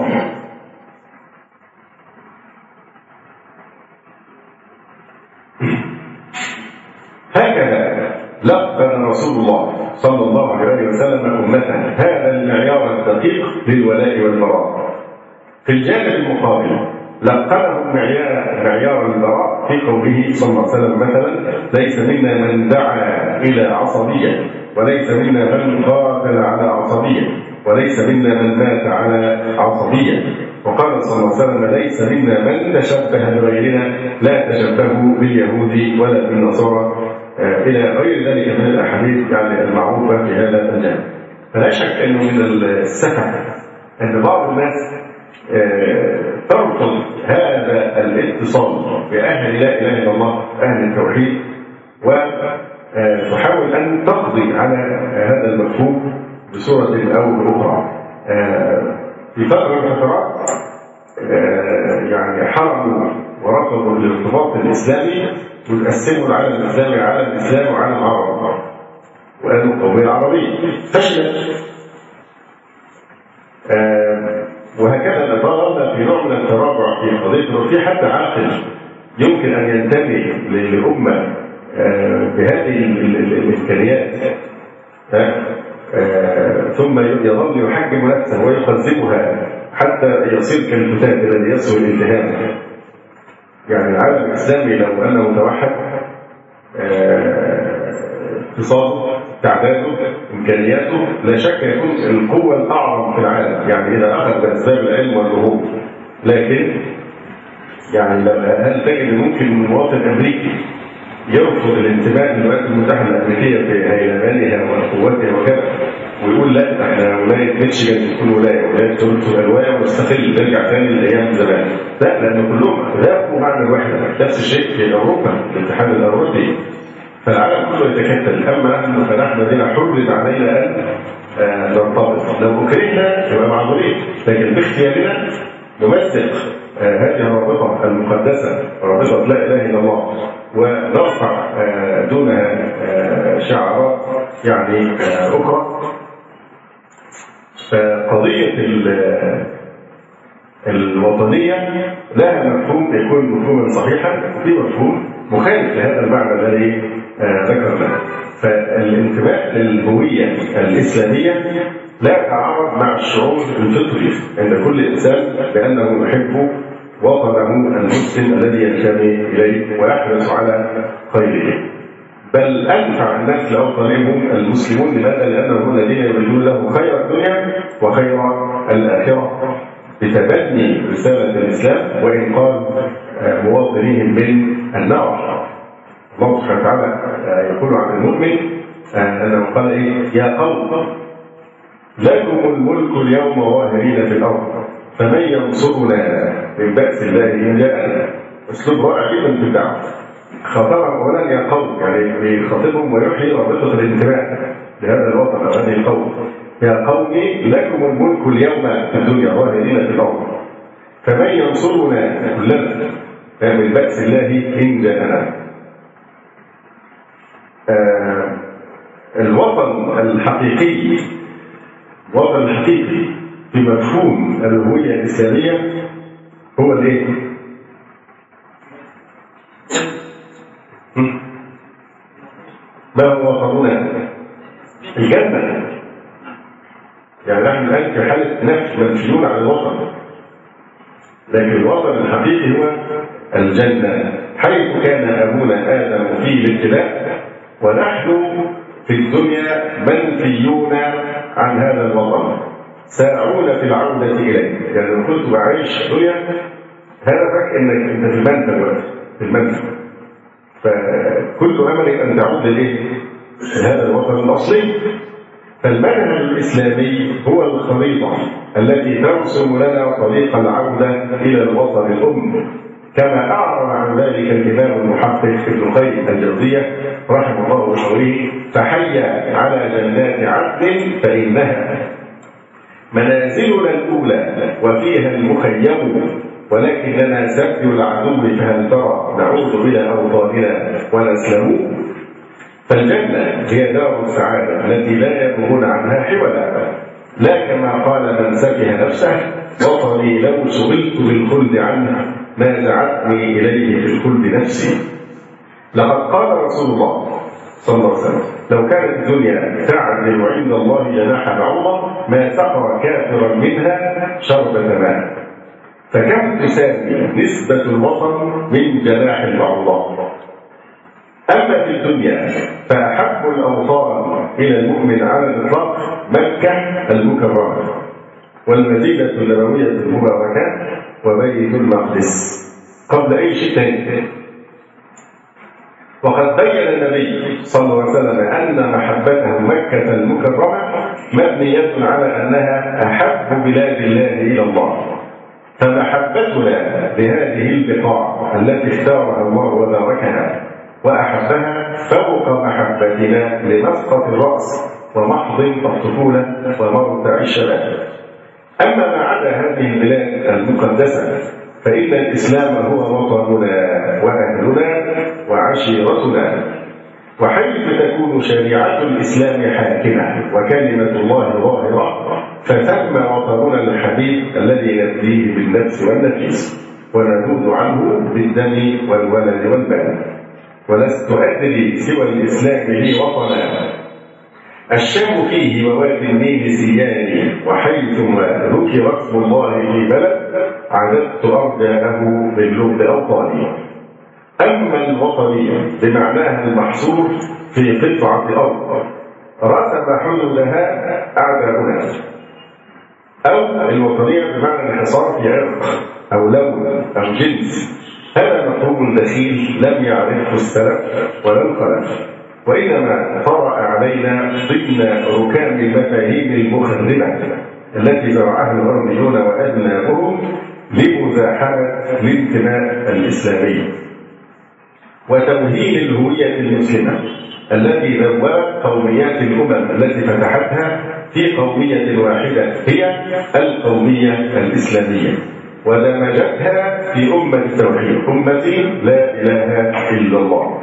هكذا لقن رسول الله صلى الله عليه وسلم أمته هذا المعيار الدقيق للولاء والبراء. في الجانب المقابل لقنهم معيار البراء في قوله صلى الله عليه وسلم مثلا: ليس منا من دعا إلى عصبية، وليس منا من قاتل على عصبية، وليس منا من مات على عصبية. وقال صلى الله عليه وسلم: ليس منا من تشبه بغيرنا، لا تشبهوا باليهود ولا بالنصارى، إلى غير ذلك من الأحاديث يعني المعروفة في هذا الجانب. فلا شك أنه من السفه أن بعض الناس ترفض هذا الاتصال بأهل لا إله إلا الله، أهل التوحيد، وتحاول أن تقضي على هذا المفهوم بصورة أو بأخرى. في فترة من الفترات يعني حرموا ورفضوا الارتباط الإسلامي وتقسموا العالم الإسلامي عالم إسلام وعالم عرب، وقالوا القومية العربية فشلت. وهكذا نظرنا في نوع من التراجع في قضية في حد عاقل يمكن أن ينتمي للأمة بهذه الإمكانيات ثم يظل يحجم نفسه ويقذفها حتى يصير كالفتاة الذي يسوي الالتهام. يعني العالم الإسلامي لو أنه توحد اقتصاده تعداده إمكانياته لا شك يكون القوة الأعظم في العالم، يعني إذا أخذ بأسباب العلم والنهوض. لكن يعني هل تجد ممكن مواطن أمريكي يرفض الانتماء للولايات المتحدة الأمريكية بهيلمانها وقوتها وكذا ويقول لا احنا ولاية ميشيغان تكون ولاية تورنتو الواية ونستقل نرجع ثاني لأيام زمان؟ لا، لأن كلهم ذاقوا معنى الوحدة. نفس الشيء في أوروبا الاتحاد الأوروبي، فالعالم كله يتكتل. أما نحن فنحن الذين حرم علينا أن نرتبط. لو أكرهنا يبقى معذورين، لكن باختيارنا نمسك هذه الرابطة المقدسة، رابطة لا إله إلا الله، ونرفع دونها شعارات يعني أخرى. فقضية الوطنية لها مفهوم يكون مفهوما صحيحا، في مفهوم مخالف لهذا المعنى الذي ذكرناه. فالانتماء للهوية الإسلامية لا يتعارض مع الشعور الفطري عند كل إنسان بأنه يحب وطنه المسلم الذي ينتمي إليه ويحرص على خيره. بل أنفع الناس لأوطانهم المسلمون. لماذا؟ لأنهم الذين يريدون له خير الدنيا وخير الآخرة بتبني رسالة الإسلام وإنقاذ مواطنيهم من النار. الله سبحانه وتعالى يقول عن المؤمن أنه قال يا قوم لكم الملك اليوم ظاهرين في الأرض فمن ينصرنا من بأس الله إن جاءنا. أسلوب رائع جدا في الدعوة. خاطبهم أولا يا قوم، يعني بيخاطبهم ويحيي رابطة الانتماء لهذا الوطن أو هذه القوم. يا قوم لكم الملك اليوم في الدنيا ظاهرين في الأرض فمن ينصرنا كلنا من بأس الله إن جاءنا. الوطن الحقيقي، الوطن الحقيقي في مفهوم الهوية الإسلامية هو الايه؟ ما هو وطننا؟ الجنة. يعني نحن الآن في حالة نفي منفيون عن الوطن، لكن الوطن الحقيقي هو الجنة، حيث كان أبونا آدم في الابتلاء ونحن في الدنيا منفيون عن هذا الوطن ساعون في العودة إليه. يعني لو كنت بعيش الدنيا هدفك إنك أنت في المنفى دلوقتي، في المنفى، فكل أملك أن تعود إليه هذا الوطن الأصلي. فالمنهج الإسلامي هو الخريطة التي ترسم لنا طريق العودة إلى الوطن الأم، كما أعرض عن ذلك الإمام المحقق ابن قيم الجوزية رحمه الله وقوله فحي على جنات عدن فإنها منازلنا الأولى وفيها المخيم ولكننا سبي العدو فهل ترى نعود إلى أوطاننا ونسلم. فالجنة هي دار السعادة التي لا يبغون عنها حولا، لا كما قال من سفه نفسه وطني لو شغلت بالخلد عنه ما دعتني إليه في الخلد نفسي. لقد قال رسول الله صلى الله عليه وسلم لو كانت الدنيا تعدل عند الله جناح بعوضة ما سقى كافرا منها شربة ماء. فكم تساوي نسبة الوطن من جناح البعوضة؟ أما في الدنيا فأحب الأوطان إلى المؤمن على الإطلاق مكة المكرمة والمدينة النبوية المباركة وبيت المقدس قبل أي شيء ثاني. وقد بين النبي صلى الله عليه وسلم أن محبته مكة المكرمة مبنية على أنها أحب بلاد الله إلى الله. فمحبتنا لهذه البقاع التي اختارها الله وباركها وأحبها فوق محبتنا لمسقط الرأس ومحض الطفولة ومرتع الشباب. أما ما عدا هذه البلاد المقدسة فإن الإسلام هو وطننا وأهلنا وعشيرتنا، وحيث تكون شريعة الإسلام حاكمة وكلمة الله ظاهرة فثم وطننا الحبيب الذي نفديه بالنفس والنفيس ونذود عنه بالدم والولد والبن. ولست أدري سوى الإسلام لي وطنا الشام فيه ووادي النيل سياني، وحيثما ذكر اسم الله في بلد عددت أرجاءه باللغد أوطاني. أما الوطنية بمعناها المحصور في قطعة أرض رسم حدودها أعداؤنا، أو الوطنية بمعنى الانحصار في عرق أو لون أو جنس. هذا مفهوم دخيل لم يعرفه السلف ولا الخلف، وإنما طرأ علينا ضمن ركام المفاهيم المخربة التي زرعها الغربيون وأبناؤهم لمزاحمة الانتماء الإسلامي وتوهين الهوية المسلمة التي ذوبت قوميات الأمم التي فتحتها في قومية واحدة هي القومية الإسلامية، ودمجتها في أمة التوحيد، أمة لا إله إلا الله.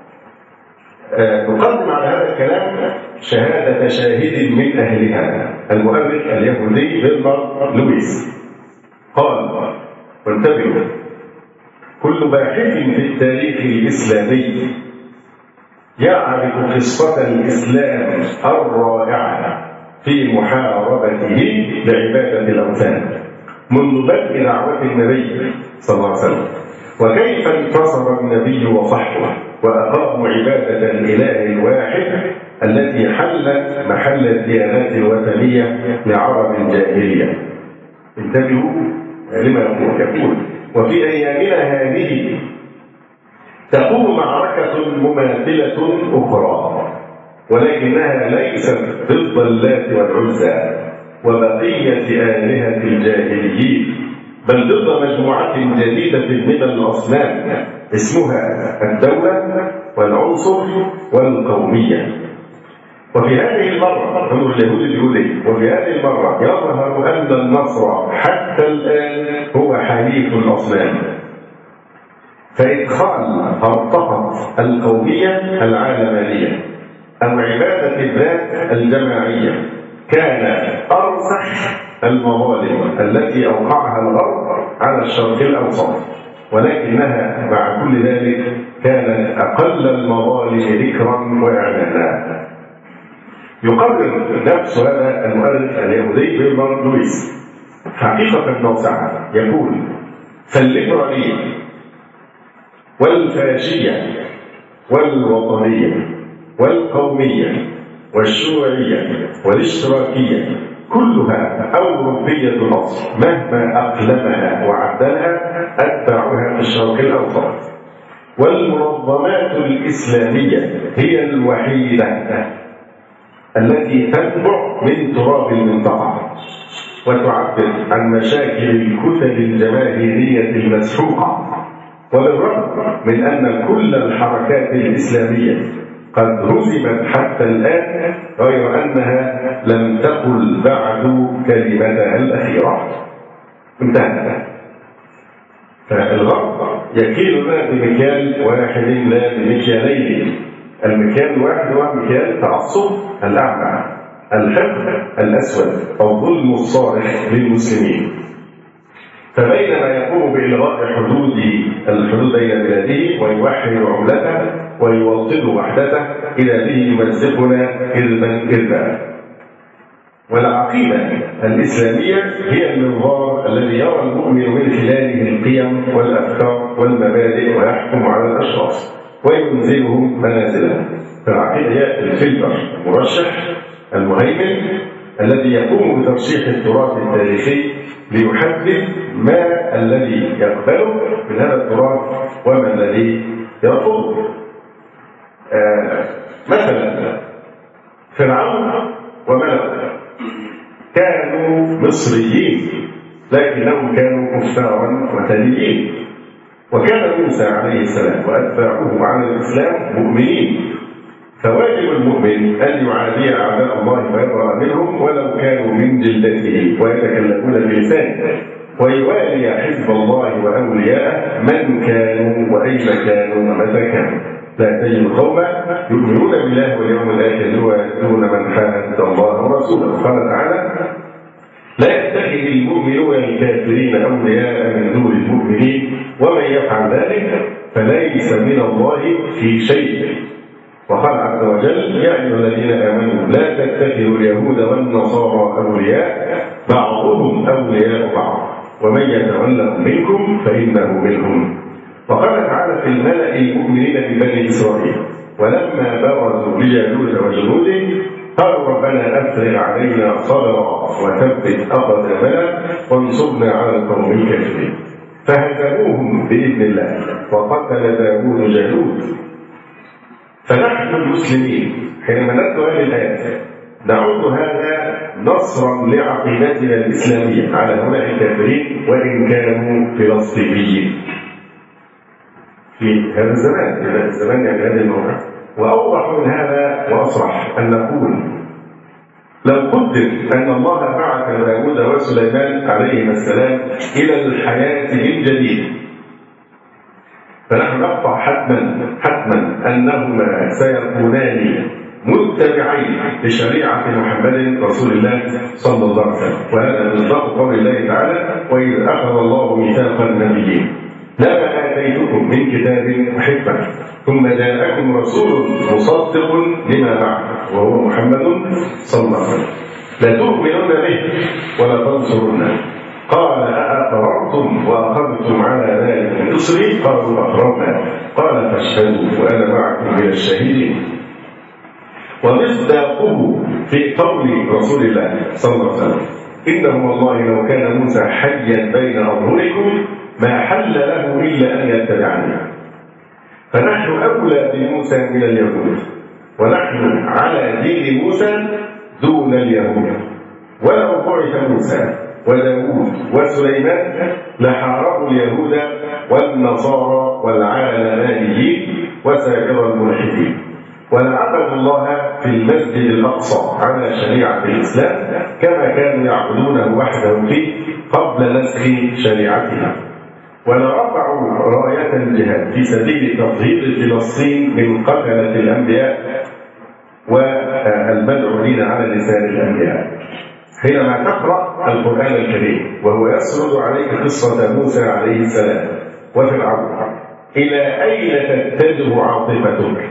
نقدم على هذا الكلام شهادة شاهد من أهلها المؤرخ اليهودي هيربرت لويس قال: وانتبهوا، كل باحث في التاريخ الإسلامي يعرف قصة الإسلام الرائعة في محاربته لعبادة الأوثان منذ بدء دعوة النبي صلى الله عليه وسلم، وكيف انتصر النبي وصحبه وأقاموا عبادة الإله الواحد التي حلت محل الديانات الوثنية لعرب الجاهلية. انتبهوا لما يقول: وفي أيامنا هذه تقوم معركة مماثلة أخرى، ولكنها ليست ضد اللات والعزى وبقية آلهة الجاهليين، بل ضد مجموعة جديدة من الأصنام اسمها الدولة والعنصر والقومية. وفي هذه المرة انظر اليهود اليهودي، وفي هذه المرة يظهر أن النصر حتى الآن هو حليف الأصنام، فإدخال منطقة القومية العالمانية أو عبادة الذات الجماعية كان أرسخ المظالم التي أوقعها الغرب على الشرق الأوسط، ولكنها مع كل ذلك كانت أقل المظالم ذكرا وإعلانا. يقرر نفس هذا المؤرخ اليهودي هيربرت لويس حقيقة ناصعة، يقول: فالليبرالية والفاشية والوطنية والقومية والشيوعية والاشتراكية كلها أوروبية الأصل، مهما أقلمها وعدلها أتباعها في الشرق الأوسط، والمنظمات الإسلامية هي الوحيدة التي تنبع من تراب المنطقة وتعبر عن مشاكل الكتل الجماهيرية المسحوقة، وبالرغم من أن كل الحركات الإسلامية قد هزمت حتى الآن غير أنها لم تقل بعد كلمتها الأخيرة. انتهت. فالغرب يكيلنا بمكيال واحد لا بمكيالين. المكيال الواحد هو مكيال التعصب الأعمى، الحقد الأسود، الظلم الصارخ للمسلمين. فبينما يقوم بإلغاء الحدود بين بلاده ويوحد عملته ويوطد وحدته إلى به يمزقنا إربا. والعقيدة الإسلامية هي المنظار الذي يرى المؤمن من خلاله القيم والأفكار والمبادئ ويحكم على الأشخاص وينزلهم منازلهم. فالعقيدة هي الفلتر المرشح المهيمن الذي يقوم بترشيح التراث التاريخي ليحدد ما الذي يقبله من هذا التراث وما الذي يرفضه. مثلا فرعون وملكه كانوا مصريين لكنهم كانوا كفارا وثنيين، وكان موسى عليه السلام وأتباعه على الإسلام مؤمنين، فواجب المؤمن أن يعادي أعداء الله ويبرأ منهم ولو كانوا من جلدته ويتكلمون بلسانه، ويوالي حزب الله وأولياءه من كانوا وأين كانوا ومتى كانوا. لا تجد قوما يؤمنون بالله واليوم الآخر يوادون من حاد الله ورسوله. قال تعالى: لا يتخذ المؤمنون الكافرين أولياء من دون المؤمنين ومن يفعل ذلك فليس من الله في شيء. وقال عز وجل: يا أيها الذين آمنوا لا تتخذوا اليهود والنصارى أولياء بعضهم أولياء بعض ومن يتولهم منكم فإنه منهم. وقال تعالى في الملأ المؤمنين ببني إسرائيل: ولما برزوا لجالوت وجنوده قالوا ربنا أفرغ علينا صبرا وثبت أقدامنا وانصرنا على القوم الكافرين. فهزموهم بإذن الله وقتل داوود جالوت. فنحن المسلمين حينما نتلو هذه الآيات نعد هذا نصرا لعقيدتنا الإسلامية على هؤلاء الكافرين وإن كانوا فلسطينيين في هذا الزمان، في هذا الزمان يعني هذه الموقع. وأوضح من هذا وأصرح أن نقول: لو قدر أن الله بعث داود وسليمان عليهما السلام إلى الحياة من جديد فنحن نقطع حتما أنهما سيكونان متبعين لشريعة محمد رسول الله صلى الله عليه وسلم. وهذا مصداق قول الله تعالى: وإذ أخذ الله ميثاق النبيين لما آتيتكم من كتاب وحكمة ثم جاءكم رسول مصدق لما معه وهو محمد صلى الله عليه وسلم لتؤمنن به ولا تنصرنه. قال: أأقررتم وأخذتم على ذلك إصري؟ قالوا: أقررنا. قال: فاشهدوا وأنا معكم من الشهيدين. ومصداقه في قول رسول الله صلى الله عليه وسلم: إنه والله لو كان موسى حيا بين أظهركم ما حل له إلا أن يتبعني. فنحن أولى بموسى من اليهود، ونحن على دين موسى دون اليهود. ولو بعث موسى وداود وسليمان لحاربوا اليهود والنصارى والعالمانيين وسائر الملحدين، ولعبدوا الله في المسجد الأقصى على شريعة الإسلام كما كانوا يعبدونه وحده فيه قبل نسخ شريعتها، ولرفعوا راية الجهاد في سبيل تطهير فلسطين من قتلة الأنبياء والمدعوين على لسان الأنبياء. حينما تقرأ القرآن الكريم وهو يسرد عليك قصة موسى عليه السلام وفرعون، إلى أين تتجه عاطفتك؟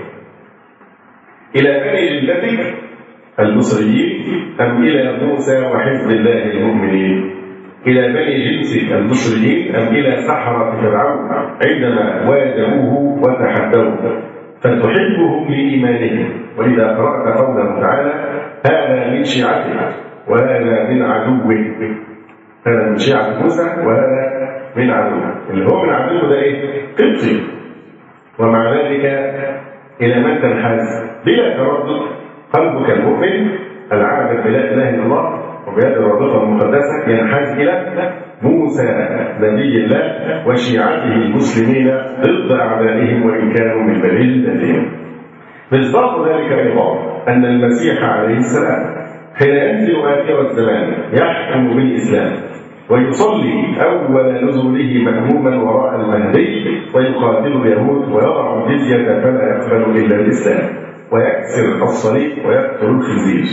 إلى بني جلدتك المصريين أم إلى موسى وحزب الله المؤمنين؟ إلى بني جنسك المصريين أم إلى سحرة فرعون عندما واجهوه وتحدوه فتحبهم لإيمانهم؟ وإذا قرأت قوله تعالى: هذا من شيعته وهذا من عدوه، هذا من شيعة موسى وهذا من عدوه. اللي هو من عدوه ده إيه؟ قبطي. ومع ذلك إلى من تنحاز بلا تردد قلبك المؤمن العابد بلا إله إلا الله وبهذه الرابطة المقدسة ينحاز إلى موسى نبي الله وشيعته المسلمين ضد أعدائهم وإن كانوا من بني جلدتهم. مصداق ذلك أيضا أن المسيح عليه السلام حين ينزل آخر الزمان يحكم بالإسلام ويصلي أول نزوله مأموما وراء المهدي ويقاتل اليهود ويضع الجزية فلا يقبل إلا الإسلام ويكسر الصليب ويقتل الخنزير.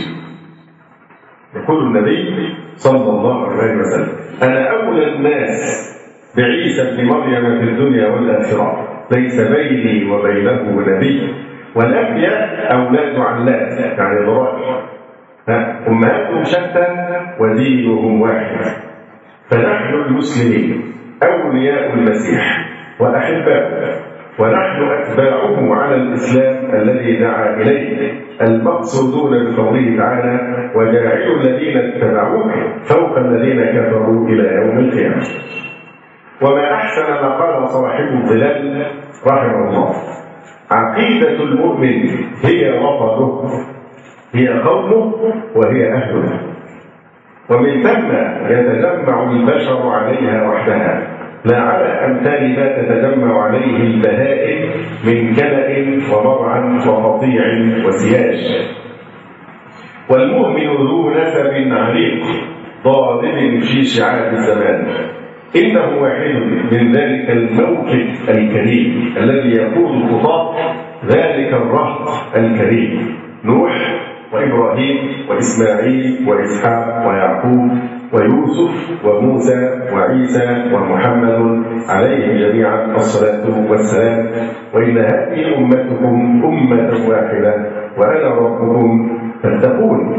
يقول النبي صلى الله عليه وسلم: أنا أولى الناس بعيسى بن مريم في الدنيا والآخرة، ليس بيني وبينه نبي، والأنبياء أولاد علات يعني ضرائب، أمهاتهم شتى ودينهم واحد. فنحن المسلمين أولياء المسيح وأحباؤه، ونحن أتباعه على الإسلام الذي دعا إليه، المقصودون بقوله تعالى: وجاعل الذين اتبعوك فوق الذين كفروا إلى يوم القيامة. وما أحسن ما قال صاحب الظلال رحمه الله: عقيدة المؤمن هي وطنه، هي قومه وهي أهله، ومن ثم يتجمع البشر عليها وحدها لا على أمثال ما تتجمع عليه البهائم من كلأ وضرع وقطيع وسياج. والمؤمن ذو نسب عريق ضارب في شعاب الزمان، إنه واحد من ذلك الموقف الكريم الذي يقود خطاب ذلك الرهط الكريم: نوح وإبراهيم وإسماعيل وإسحاق ويعقوب ويوسف وموسى وعيسى ومحمد عليهم جميعا الصلاة والسلام. وإن هذه أمتكم أمة واحدة وأنا ربكم فاتقون.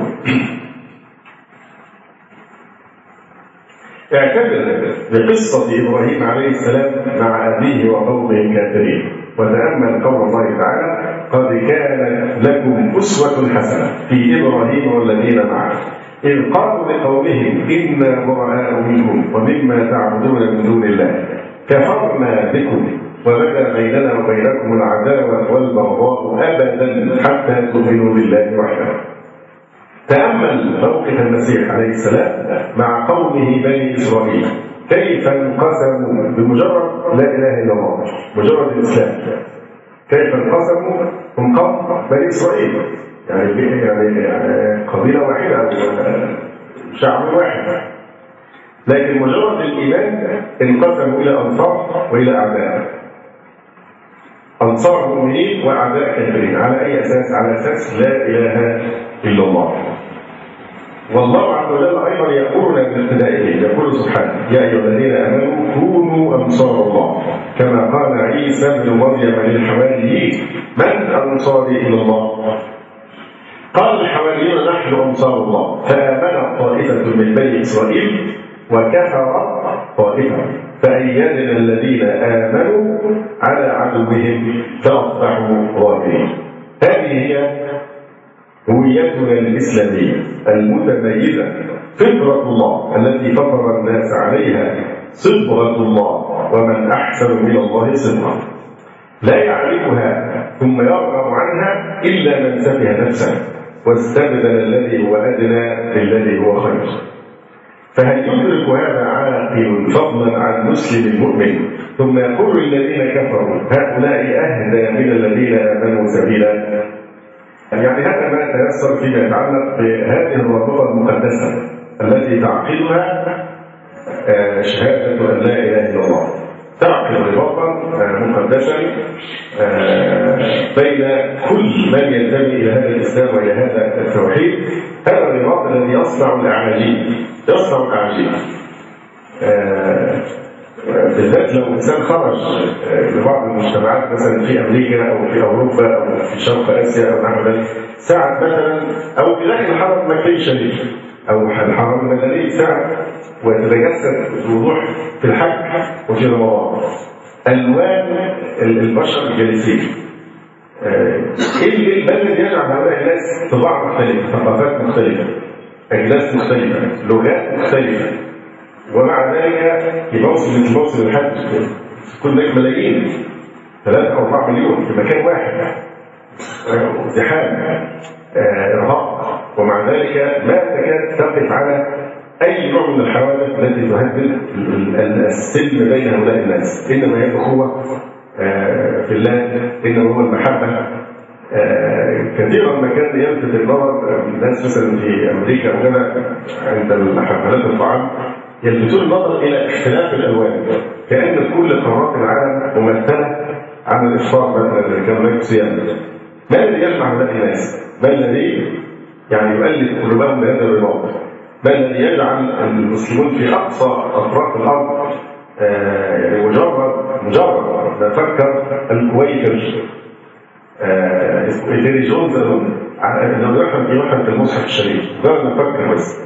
اعتبر بقصة إبراهيم عليه السلام مع أبيه وقومه الكافرين، وتأمل قول الله تعالى: قد كان لكم أسوة حسنة في إبراهيم والذين معه إذ قالوا لقومهم إنا براء منكم ومما تعبدون من دون الله كفرنا بكم وبدا بيننا وبينكم العداوة والبغضاء أبدا حتى تؤمنوا بالله وحده. تأمل موقف المسيح عليه السلام مع قومه بني إسرائيل، كيف انقسموا بمجرد لا إله إلا الله، مجرد الإسلام، كيف انقسموا هم قوم بني إسرائيل، يعني قبيلة واحدة أو شعب واحد، لكن مجرد الإيمان انقسموا إلى أنصار وإلى أعداء، أنصار مؤمنين وأعداء كافرين. على أي أساس؟ على أساس لا إله إلا الله. والله عز وجل أيضا يأمرنا باقتدائه، يقول سبحانه: يا أيها الذين آمنوا كونوا أنصار الله كما قال عيسى بن مريم للحواريين: من أنصاري إلى الله؟ قال الحواريون: نحن أنصار الله. فآمنت طائفة من بني إسرائيل وكفرت طائفة فأيدنا الذين آمنوا على عدوهم فأصبحوا ظاهرين. هذه هي هويتنا الإسلامية المتميزة، فطرة الله التي فطر الناس عليها، صبغة الله، ومن أحسن من الله صبغة. لا يعرفها ثم يرغب عنها إلا من سفه نفسه واستبدل الذي هو أدنى بالذي هو خير. فهل يدرك هذا عاقل فضلا عن مسلم المؤمن ثم يقول الذين كفروا هؤلاء أهدى من الذين آمنوا سبيلا؟ يعني هذا ما يتيسر فيما يتعلق بهذه الرابطة المقدسة التي تعقدها شهادة أن لا إله إلا الله. تعقد رباطا مقدسا بين كل من ينتمي إلى هذا الإسلام وإلى هذا التوحيد. هذا الرباط الذي يصنع الأعاجيب، بالذات لو إنسان خرج لبعض المجتمعات مثلا في أمريكا أو في أوروبا أو في شرق آسيا أو نحو ذلك، ساعة مثلا أو في داخل الحرم المكي الشريف أو الحرم المدني ساعة، وتتجسد بوضوح في الحج وفي رمضان ألوان البشر الجالسين. إيه الذي يجعل هؤلاء الناس طباع مختلفة، ثقافات مختلفة، أجناس مختلفة، لغات مختلفة، ومع ذلك في موسم الحج كل ذلك ملايين 3 أو 4 مليون في مكان واحد، ازدحام، إرهاق، ومع ذلك ما تكاد تقف على أي نوع من الحوادث التي تهدد السلم بين هؤلاء الناس. إنما هي الأخوة في الله، إنما هو المحبة. كثيرا ما كان يلفت النظر الناس مثلا في أمريكا أو كذا عند حفلات الطعام يلفتون النظر إلى اختلاف الألوان، كأن كل قارات العالم ممثلة عن الإفطار مثلا كان هناك صيام. ما الذي يجمع هؤلاء الناس؟ ما الذي يعني يؤلف قلوبهم بهذا الرباط؟ ما الذي يجعل المسلمون في أقصى أطراف الأرض يعني مجرد نفكر الكويكر إيديري جونز لو يوحد في المصحف الشريف مجرد نفكر بس.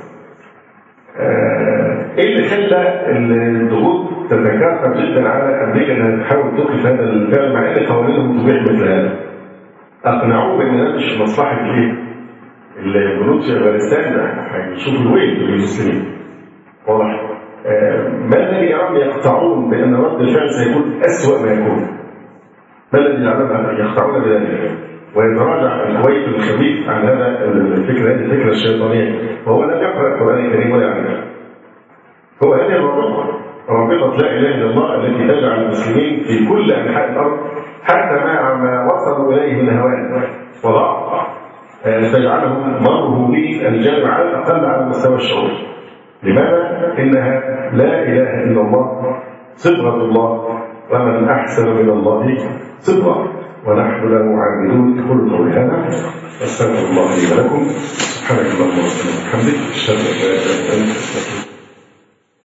ايه اللي خلى الضغوط تتكاثر جدا على امريكا انها تحاول توقف هذا الفعل مع ان قوانينهم تبيح مثل هذا؟ اقنعوه بان ده مش مصلحه الايه؟ الجنود في افغانستان هيشوفوا الويل للمسلمين. واضح؟ ما الذي يرام يقطعون بان رد الفعل سيكون اسوأ ما يكون؟ ما الذي يعلم يقطعون بذلك؟ ويتراجع الكويت الخبيث عن هذا الفكره، هذه الفكره الشيطانيه، وهو لم يقرأ القرآن الكريم ولا يعلمه. هو هذه رابطة لا إله إلا الله التي تجعل المسلمين في كل أنحاء الأرض حتى مع ما وصلوا إليه من هوان وضعف تجعلهم مره به الجانب على الأقل على المستوى الشعوري. لماذا؟ إنها لا إله إلا الله صبغة الله، ومن أحسن من الله صبغة، ونحن له عابدون. كل قول هذا أستغفر الله لي ولكم. سبحانك اللهم وبحمدك أشهد أن لا إله إلا أنت أستغفرك.